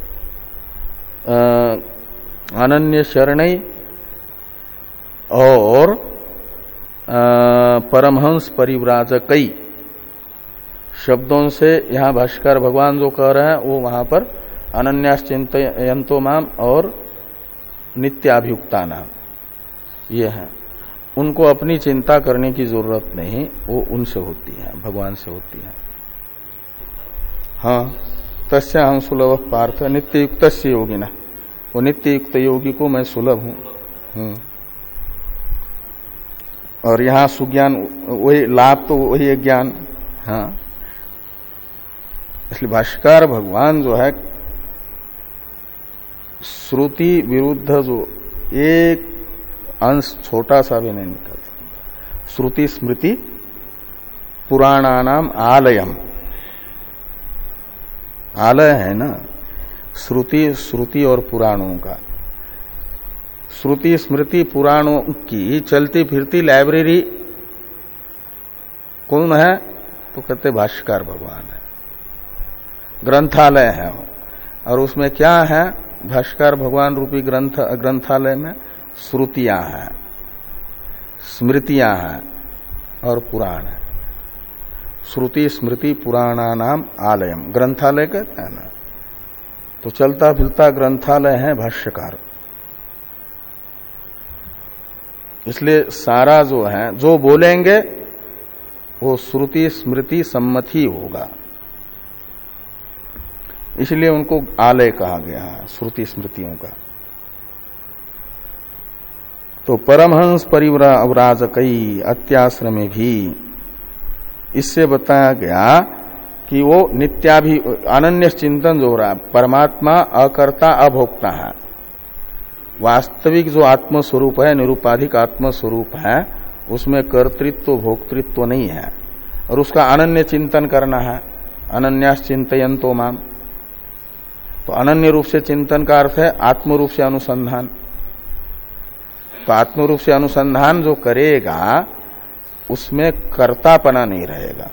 अनन्य शरणै और परमहंस परिव्राजकई शब्दों से यहां भाष्यकार भगवान जो कह रहे हैं वो वहां पर अनन्यास चिंतयन्तो माम और नित्याभियुक्ता नाम ये है, उनको अपनी चिंता करने की जरूरत नहीं, वो उनसे होती है, भगवान से होती है। हाँ, तस्या हम सुलभ पार्थ नित्ययुक्त योगी ना, वो नित्ययुक्त योगी को मैं सुलभ हूं। और यहाँ सुज्ञान वही लाभ तो वही ज्ञान। हाँ, इसलिए भाष्यकार भगवान जो है श्रुति विरुद्ध जो एक अंश छोटा सा भी नहीं निकल सकता। श्रुति स्मृति पुराणानाम आलयम, आलय है ना श्रुति श्रुति और पुराणों का। श्रुति स्मृति पुराणों की चलती फिरती लाइब्रेरी कौन है? तो कहते भाष्यकार भगवान है, ग्रंथालय है। और उसमें क्या है? भाष्यकार भगवान रूपी ग्रंथ ग्रंथालय में श्रुतियां हैं, स्मृतियां हैं और पुराण है। श्रुति स्मृति पुराणानाम आलयम ग्रंथालय कहते हैं ना, तो चलता फिरता ग्रंथालय है भाष्यकार। इसलिए सारा जो है जो बोलेंगे वो श्रुति स्मृति सम्मत ही होगा, इसलिए उनको आलय कहा गया है श्रुति स्मृतियों का। तो परमहंस परिव्राजकई अत्याश्रमे भी इससे बताया गया कि वो नित्याभि अनन्य चिंतन जो हो रहा है, परमात्मा अकर्ता अभोक्ता है। वास्तविक जो आत्म स्वरूप है, निरुपाधिक आत्म स्वरूप है, उसमें कर्तृत्व भोक्तृत्व नहीं है, और उसका अनन्य चिंतन करना है। अनन्यास चिंतयन्तो माम, तो अनन्य रूप से चिंतन का अर्थ है आत्म रूप से अनुसंधान। तो आत्म रूप से अनुसंधान जो करेगा उसमें कर्तापना नहीं रहेगा,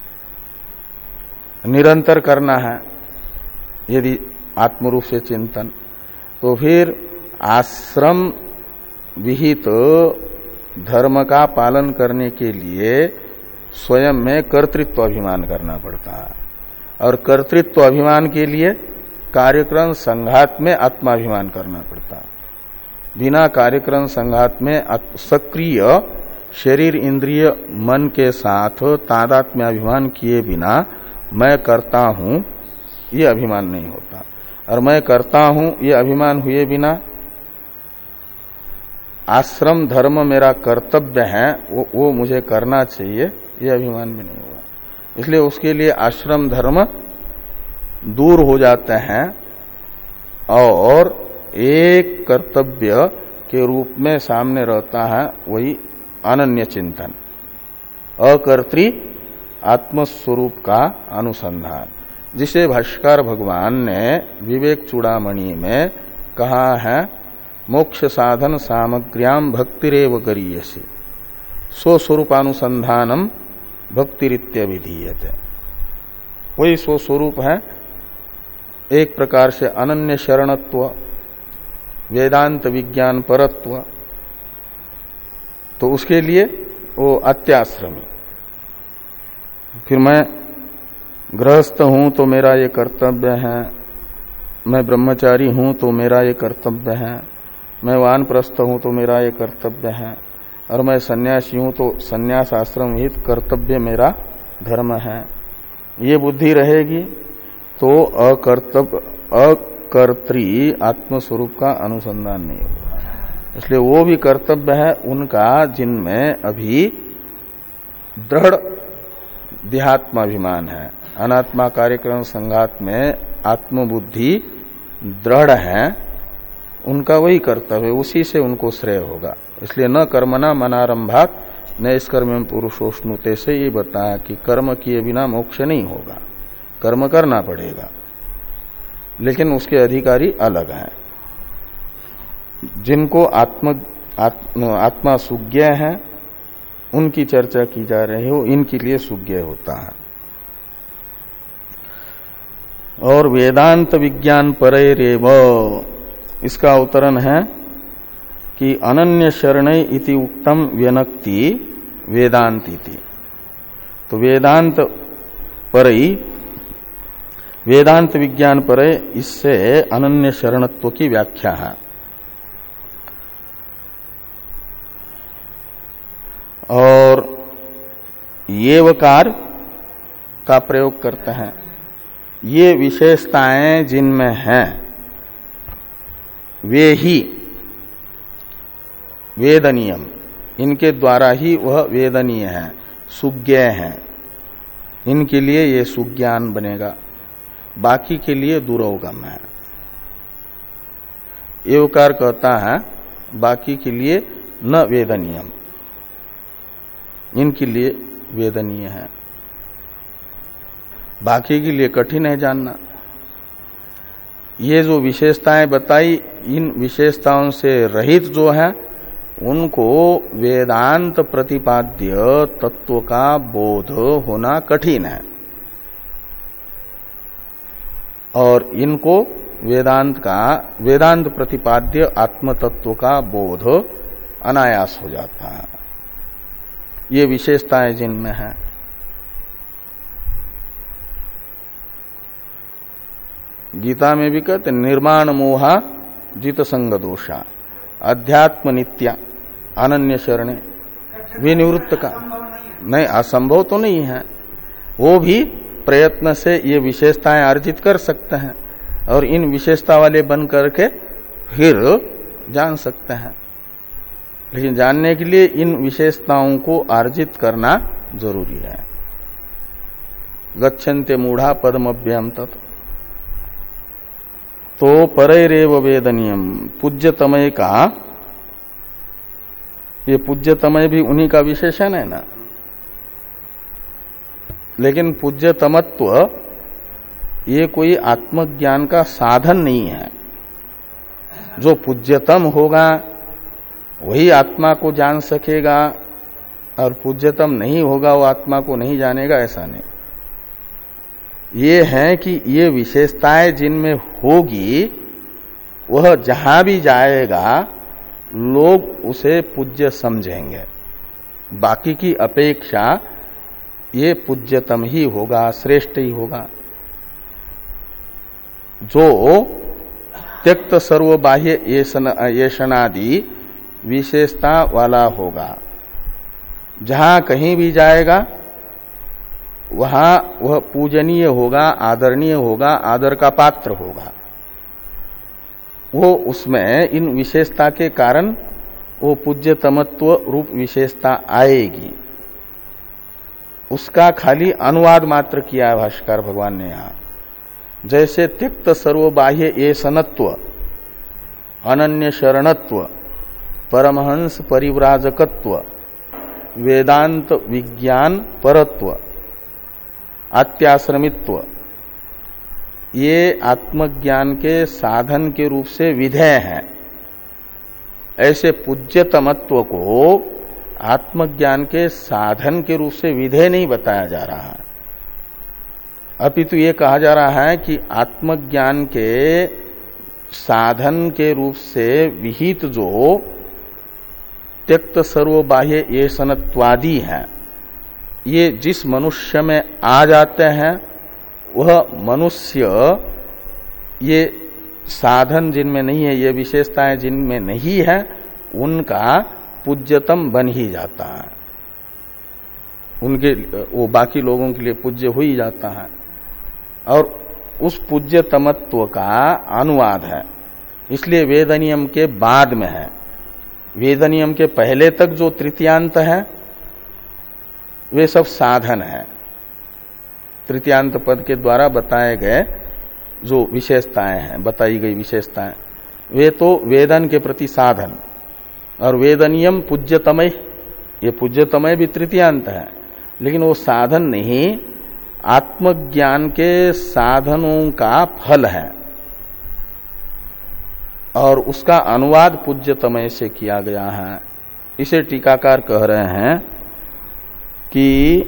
निरंतर करना है यदि आत्म रूप से चिंतन। तो फिर आश्रम विहित धर्म का पालन करने के लिए स्वयं में कर्तृत्व अभिमान करना पड़ता है, और कर्तृत्व अभिमान के लिए कार्यक्रम संघात में आत्माभिमान करना पड़ता है। बिना कार्यक्रम संघात में सक्रिय शरीर इंद्रिय मन के साथ तादात्म्य अभिमान किए बिना मैं करता हूं ये अभिमान नहीं होता, और मैं करता हूं ये अभिमान हुए बिना आश्रम धर्म मेरा कर्तव्य है वो, वो मुझे करना चाहिए ये अभिमान भी नहीं हुआ। इसलिए उसके लिए आश्रम धर्म दूर हो जाते हैं और एक कर्तव्य के रूप में सामने रहता है वही अनन्य चिंतन, अकर्त्री आत्मस्वरूप का अनुसंधान, जिसे भाष्यकार भगवान ने विवेक चूड़ामणि में कहा है मोक्ष साधन सामग्र्याम भक्तिरेव करीयसी स्वस्वरूपानुसंधानम भक्तिरित्य विधीयते। वही स्वस्वरूप है, एक प्रकार से अनन्य शरणत्व, वेदांत विज्ञान परत्व, तो उसके लिए वो अत्याश्रमी। फिर मैं गृहस्थ हूं तो मेरा ये कर्तव्य है, मैं ब्रह्मचारी हूं तो मेरा ये कर्तव्य है, मैं वानप्रस्थ हूं तो मेरा ये कर्तव्य है, और मैं सन्यासी हूं तो सन्यास आश्रम हित कर्तव्य मेरा धर्म है। ये बुद्धि रहेगी तो अकर्तव्य अकर्त्री आत्मस्वरूप का अनुसंधान नहीं होगा। इसलिए वो भी कर्तव्य है उनका जिनमें अभी दृढ़ देहात्माभिमान है। अनात्मा कार्यक्रम संघात में आत्मबुद्धि दृढ़ है, उनका वही कर्तव्य, उसी से उनको श्रेय होगा। इसलिए न कर्मणा मनारंभात नैष्कर्म्यम पुरुषोष्णुते से ये बताया कि कर्म किए बिना मोक्ष नहीं होगा, कर्म करना पड़ेगा, लेकिन उसके अधिकारी अलग हैं। जिनको आत्म आत्म, आत्मा सुज्ञ है उनकी चर्चा की जा रही हो, इनके लिए सुज्ञ होता है। और वेदांत विज्ञान परेरेव, इसका अवतरण है कि अनन्य शरणै इति उक्तम व्यनक्ति वेदांत इति। तो वेदांत परई, वेदांत विज्ञान परय, इससे अनन्य शरणत्व की व्याख्या है। और येवकार का प्रयोग करते हैं। ये विशेषताएं जिनमें हैं वे ही वेदनीयम, इनके द्वारा ही वह वेदनीय है, सुज्ञ है, इनके लिए ये सुज्ञान बनेगा, बाकी के लिए दुरोगम है। एवकार कहता है बाकी के लिए न वेदनीयम, इनके लिए वेदनीय है, बाकी के लिए कठिन है जानना। ये जो विशेषताएं बताई, इन विशेषताओं से रहित जो है उनको वेदांत प्रतिपाद्य तत्व का बोध होना कठिन है, और इनको वेदांत का वेदांत प्रतिपाद्य आत्म तत्व का बोध अनायास हो जाता है। ये विशेषताएं जिनमें है। गीता में भी कहते निर्माण मोहा जित संग दोषा अध्यात्म नित्या अनन्य शरणे विनिवृत्त का। नहीं, असंभव तो नहीं है, वो भी प्रयत्न से ये विशेषताएं अर्जित कर सकते हैं और इन विशेषता वाले बन करके फिर जान सकते हैं। लेकिन जानने के लिए इन विशेषताओं को अर्जित करना जरूरी है। गच्छन्ते मूढ़ा पदमभ्यम तत्, तो परैरेव वेदनीयम, पूज्यतमय का, ये पूज्यतमय भी उन्हीं का विशेषण है ना। लेकिन पूज्यतमत्व ये कोई आत्मज्ञान का साधन नहीं है। जो पूज्यतम होगा वही आत्मा को जान सकेगा, और पूज्यतम नहीं होगा वो आत्मा को नहीं जानेगा, ऐसा नहीं। ये है कि ये विशेषताएं जिनमें होगी वह जहां भी जाएगा लोग उसे पूज्य समझेंगे। बाकी की अपेक्षा ये पूज्यतम ही होगा, श्रेष्ठ ही होगा। जो त्यक्त सर्वबाह्य येषणादि विशेषता वाला होगा, जहां कहीं भी जाएगा वहां वह पूजनीय होगा, आदरणीय होगा, आदर का पात्र होगा। वो उसमें इन विशेषता के कारण वो पूज्यतमत्व रूप विशेषता आएगी। उसका खाली अनुवाद मात्र किया है भाष्यकार भगवान ने यहां। जैसे त्यक्त सर्वबाह्य येषणत्व, अनन्य शरणत्व, परमहंस परिव्राजकत्व, वेदांत विज्ञान परत्व, अत्याश्रमित्व, ये आत्मज्ञान के साधन के रूप से विधेय हैं। ऐसे पूज्यतमत्व को आत्मज्ञान के साधन के रूप से विधेय नहीं बताया जा रहा है, अपितु ये कहा जा रहा है कि आत्मज्ञान के साधन के रूप से विहित जो त्यक्त सर्वबाह्य ये सनत्वादि है, ये जिस मनुष्य में आ जाते हैं वह मनुष्य ये साधन जिनमें नहीं है, ये विशेषताएं जिनमें नहीं है, उनका पूज्यतम बन ही जाता है। उनके वो बाकी लोगों के लिए पूज्य हो ही जाता है। और उस पूज्यतमत्व का अनुवाद है, इसलिए वेदनियम के बाद में है। वेदनियम के पहले तक जो तृतीयांत है वे सब साधन है। तृतीयांत पद के द्वारा बताए गए जो विशेषताएं हैं, बताई गई विशेषताएं, वे तो वेदन के प्रति साधन, और वेदनियम पूज्यतमय, ये पूज्यतमय भी तृतीयांत है, लेकिन वो साधन नहीं, आत्मज्ञान के साधनों का फल है। और उसका अनुवाद पूज्यतमय से किया गया है। इसे टीकाकार कह रहे हैं कि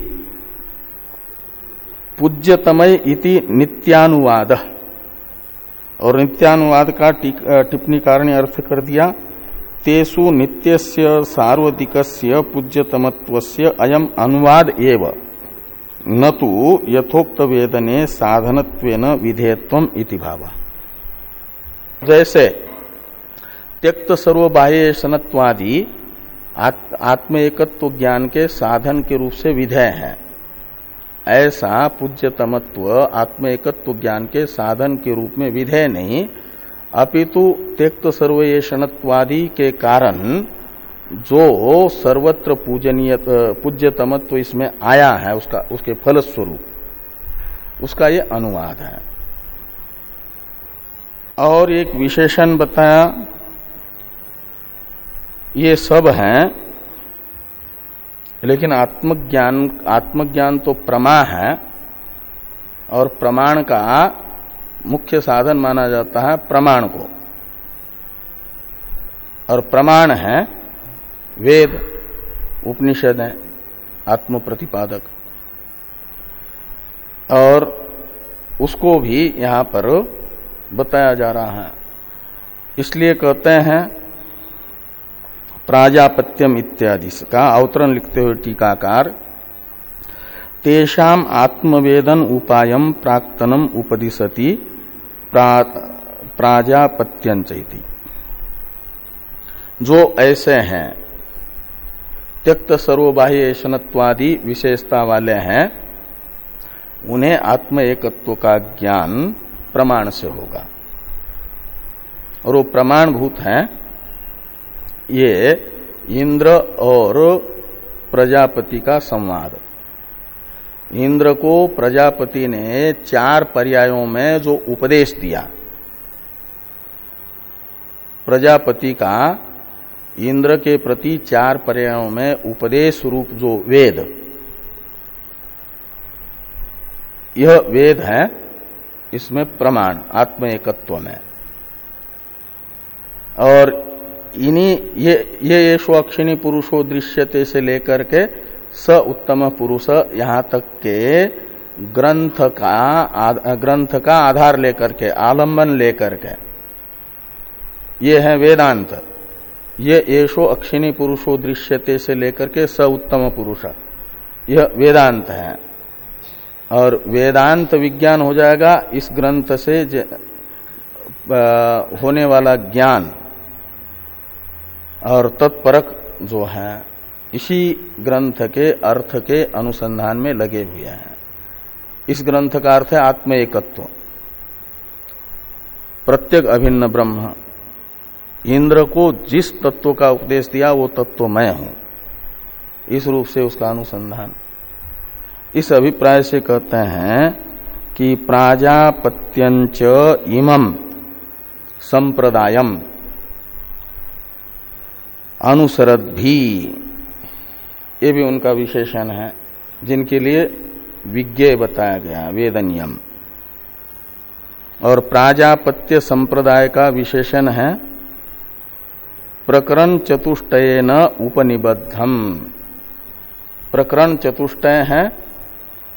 पूज्यतमय इति नित्यानुवाद, और नित्यानुवाद का टिप्पणीकार ने अर्थ कर दिया, तेषु नित्यस्य सार्वधिकस्य पूज्यतमत्वस्य अयम अनुवाद एव न तु यथोक्त वेदने साधनत्वेन विधेयत्वम इति भाव। जैसे त्यक्त सर्वबाह्य सनत्वादि आत्म एकत्व ज्ञान के साधन के रूप से विधेय है, ऐसा पूज्यतमत्व आत्म एकत्व ज्ञान के साधन के रूप में विधेय नहीं, अपितु त्यक्त सर्वयेषणत्वादि के कारण जो सर्वत्र पूजनीय पूज्यतमत्व इसमें आया है, उसका उसके फलस्वरूप उसका ये अनुवाद है। और एक विशेषण बताया, ये सब हैं, लेकिन आत्मज्ञान आत्मज्ञान तो प्रमा है, और प्रमाण का मुख्य साधन माना जाता है प्रमाण को, और प्रमाण है वेद उपनिषद है आत्म प्रतिपादक, और उसको भी यहां पर बताया जा रहा है। इसलिए कहते हैं प्राजापत्यम इत्यादि का अवतरण लिखते हुए टीकाकार, तेषाम आत्मवेदन उपायम प्राक्तनम उपदिशति प्रा, प्राजापत्यंचैति। जो ऐसे हैं त्यक्त सर्वबाह्य ऐशनत्वादि विशेषता वाले हैं, उन्हें आत्म एकत्व का ज्ञान प्रमाण से होगा, और वो प्रमाणभूत है। ये इंद्र और प्रजापति का संवाद, इंद्र को प्रजापति ने चार पर्यायों में जो उपदेश दिया, प्रजापति का इंद्र के प्रति चार पर्यायों में उपदेश रूप जो वेद, यह वेद है इसमें प्रमाण आत्म एकत्व में। और इन्हीं ये ये येषु अक्षिणी पुरुषो दृश्यते से लेकर के स उत्तम पुरुष यहां तक के ग्रंथ का ग्रंथ का आधार लेकर के, आलंबन लेकर के, ये है वेदांत। ये येषु अक्षिणी पुरुषो दृश्यते से लेकर के स उत्तम पुरुष, यह वेदांत है। और वेदांत विज्ञान हो जाएगा इस ग्रंथ से होने वाला ज्ञान, और तत्परक जो है इसी ग्रंथ के अर्थ के अनुसंधान में लगे हुए हैं। इस ग्रंथ का अर्थ है आत्म एकत्व, प्रत्येक अभिन्न ब्रह्म। इंद्र को जिस तत्व का उपदेश दिया वो तत्व मैं हूं, इस रूप से उसका अनुसंधान। इस अभिप्राय से कहते हैं कि प्राजापत्यंच इमं संप्रदायम अनुसरद भी, ये भी उनका विशेषण है, जिनके लिए विज्ञेय बताया गया वेदनियम। और प्राजापत्य संप्रदाय का विशेषण है प्रकरण चतुष्टयेन उपनिबद्धम। प्रकरण चतुष्टय है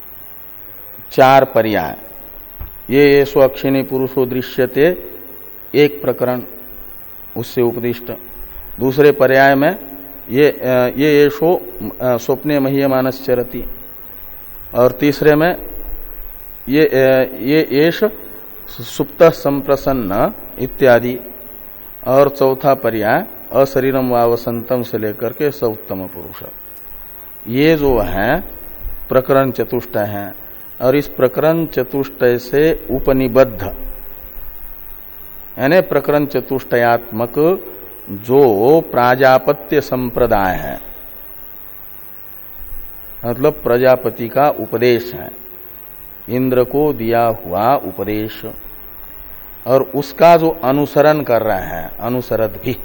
चार पर्याय, ये येषु अक्षिणी पुरुषो दृश्यते, एक प्रकरण उससे उपदिष्ट, दूसरे पर्याय में ये ये येषो स्वप्ने मह्यमानस चरति, और तीसरे में ये ये येष सुप्त संप्रसन्न इत्यादि, और चौथा पर्याय अशरीरम व वसंतम से लेकर के स उत्तम पुरुष। ये जो है प्रकरण चतुष्टय है, और इस प्रकरण चतुष्टय से उपनिबद्ध यानी प्रकरण चतुष्टयात्मक जो प्राजापत्य संप्रदाय है, मतलब प्रजापति का उपदेश है, इंद्र को दिया हुआ उपदेश, और उसका जो अनुसरण कर रहा है अनुसरत भी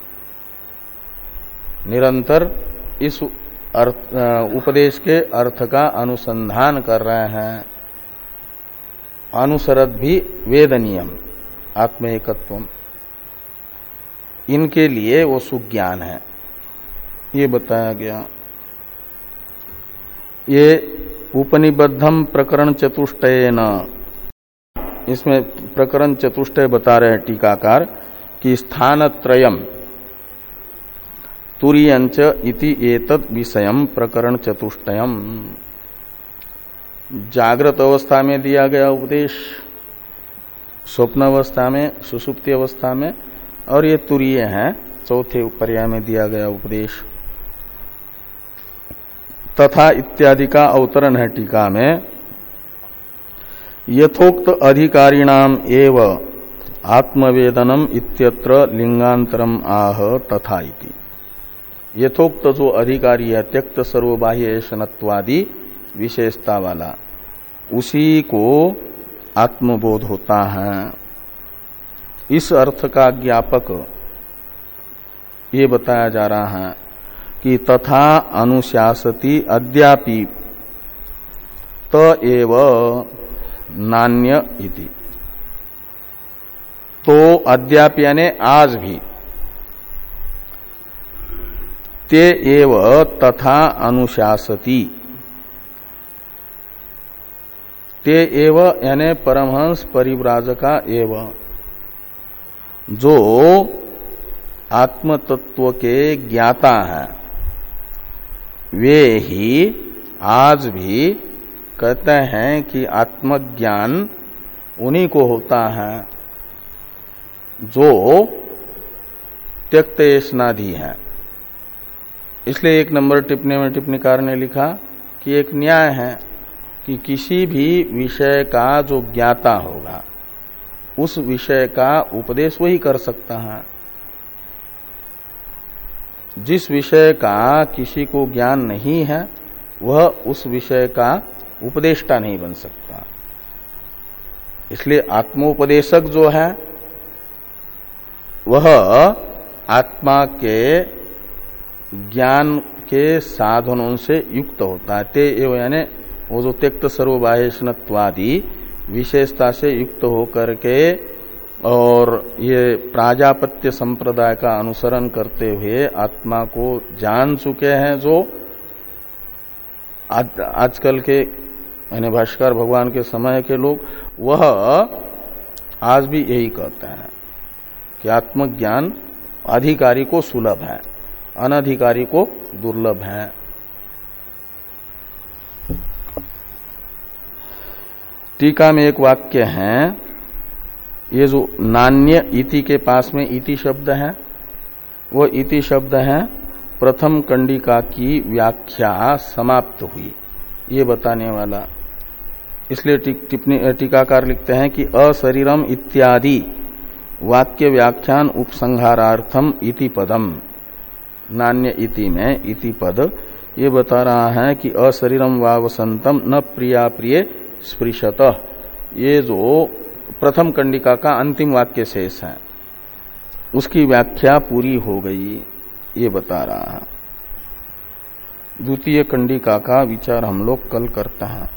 निरंतर इस अर्थ उपदेश के अर्थ का अनुसंधान कर रहे हैं, अनुसरत भी वेद नियम आत्म एकत्वम, इनके लिए वो सुज्ञान है, ये बताया गया। ये उपनिबद्धम प्रकरण चतुष्टयेन, इसमें प्रकरण चतुष्टय बता रहे टीकाकार कि स्थानत्रयम् तुरीयंच इति एतद् विषयम् प्रकरण चतुष्टयम्, जागृत अवस्था में दिया गया उपदेश, स्वप्न अवस्था में, सुषुप्ति अवस्था में, और ये तुरीय है चौथे पर्याय में दिया गया उपदेश। तथा इत्यादि का अवतरण है टीका में, यथोक्त अधिकारिणाम एव आत्मवेदनम इत्यत्र लिंगांतरम आह तथा इति। यथोक्त जो अधिकारी है त्यक्त सर्वबाह्य ऐशनत्वादि विशेषता वाला, उसी को आत्मबोध होता है। इस अर्थ का ज्ञापक ये बताया जा रहा है कि तथा अनुशासति अद्यापि त एव नान्य इति। तो अद्यापि यानी आज भी, ते एव तथा अनुशासति, ते एव यानी परमहंस परिव्राजका एव, जो आत्मतत्व के ज्ञाता हैं, वे ही आज भी कहते हैं कि आत्मज्ञान उन्हीं को होता है जो त्यक्त ऐशनादि है। इसलिए एक नंबर टिप्पणी में टिप्पणीकार ने लिखा कि एक न्याय है कि किसी भी विषय का जो ज्ञाता होगा उस विषय का उपदेश वही कर सकता है। जिस विषय का किसी को ज्ञान नहीं है वह उस विषय का उपदेष्टा नहीं बन सकता। इसलिए आत्मोपदेशक जो है वह आत्मा के ज्ञान के साधनों से युक्त होता है। ते एवं यानी वो जो त्यक्त सर्वबाह्यत्वादि विशेषता से युक्त होकर के और ये प्राजापत्य संप्रदाय का अनुसरण करते हुए आत्मा को जान चुके हैं, जो आज, आजकल के यानी भाष्कर भगवान के समय के लोग, वह आज भी यही कहते हैं कि आत्मज्ञान अधिकारी को सुलभ है, अनधिकारी को दुर्लभ है। टीका में एक वाक्य है, ये जो नान्य इति के पास में इति शब्द है, वो इति शब्द है प्रथम कंडिका की व्याख्या समाप्त हुई ये बताने वाला। इसलिए टिप्पणी टीकाकार लिखते हैं कि अशरीरम इत्यादि वाक्य व्याख्यान उपसंहारार्थम इति पदम, नान्य इति में इति पद ये बता रहा है कि अशरीरम वा वसंतम न प्रिया प्रिय स्पृशत, ये जो प्रथम कंडिका का अंतिम वाक्य शेष है उसकी व्याख्या पूरी हो गई ये बता रहा है। द्वितीय कंडिका का विचार हम लोग कल करते हैं।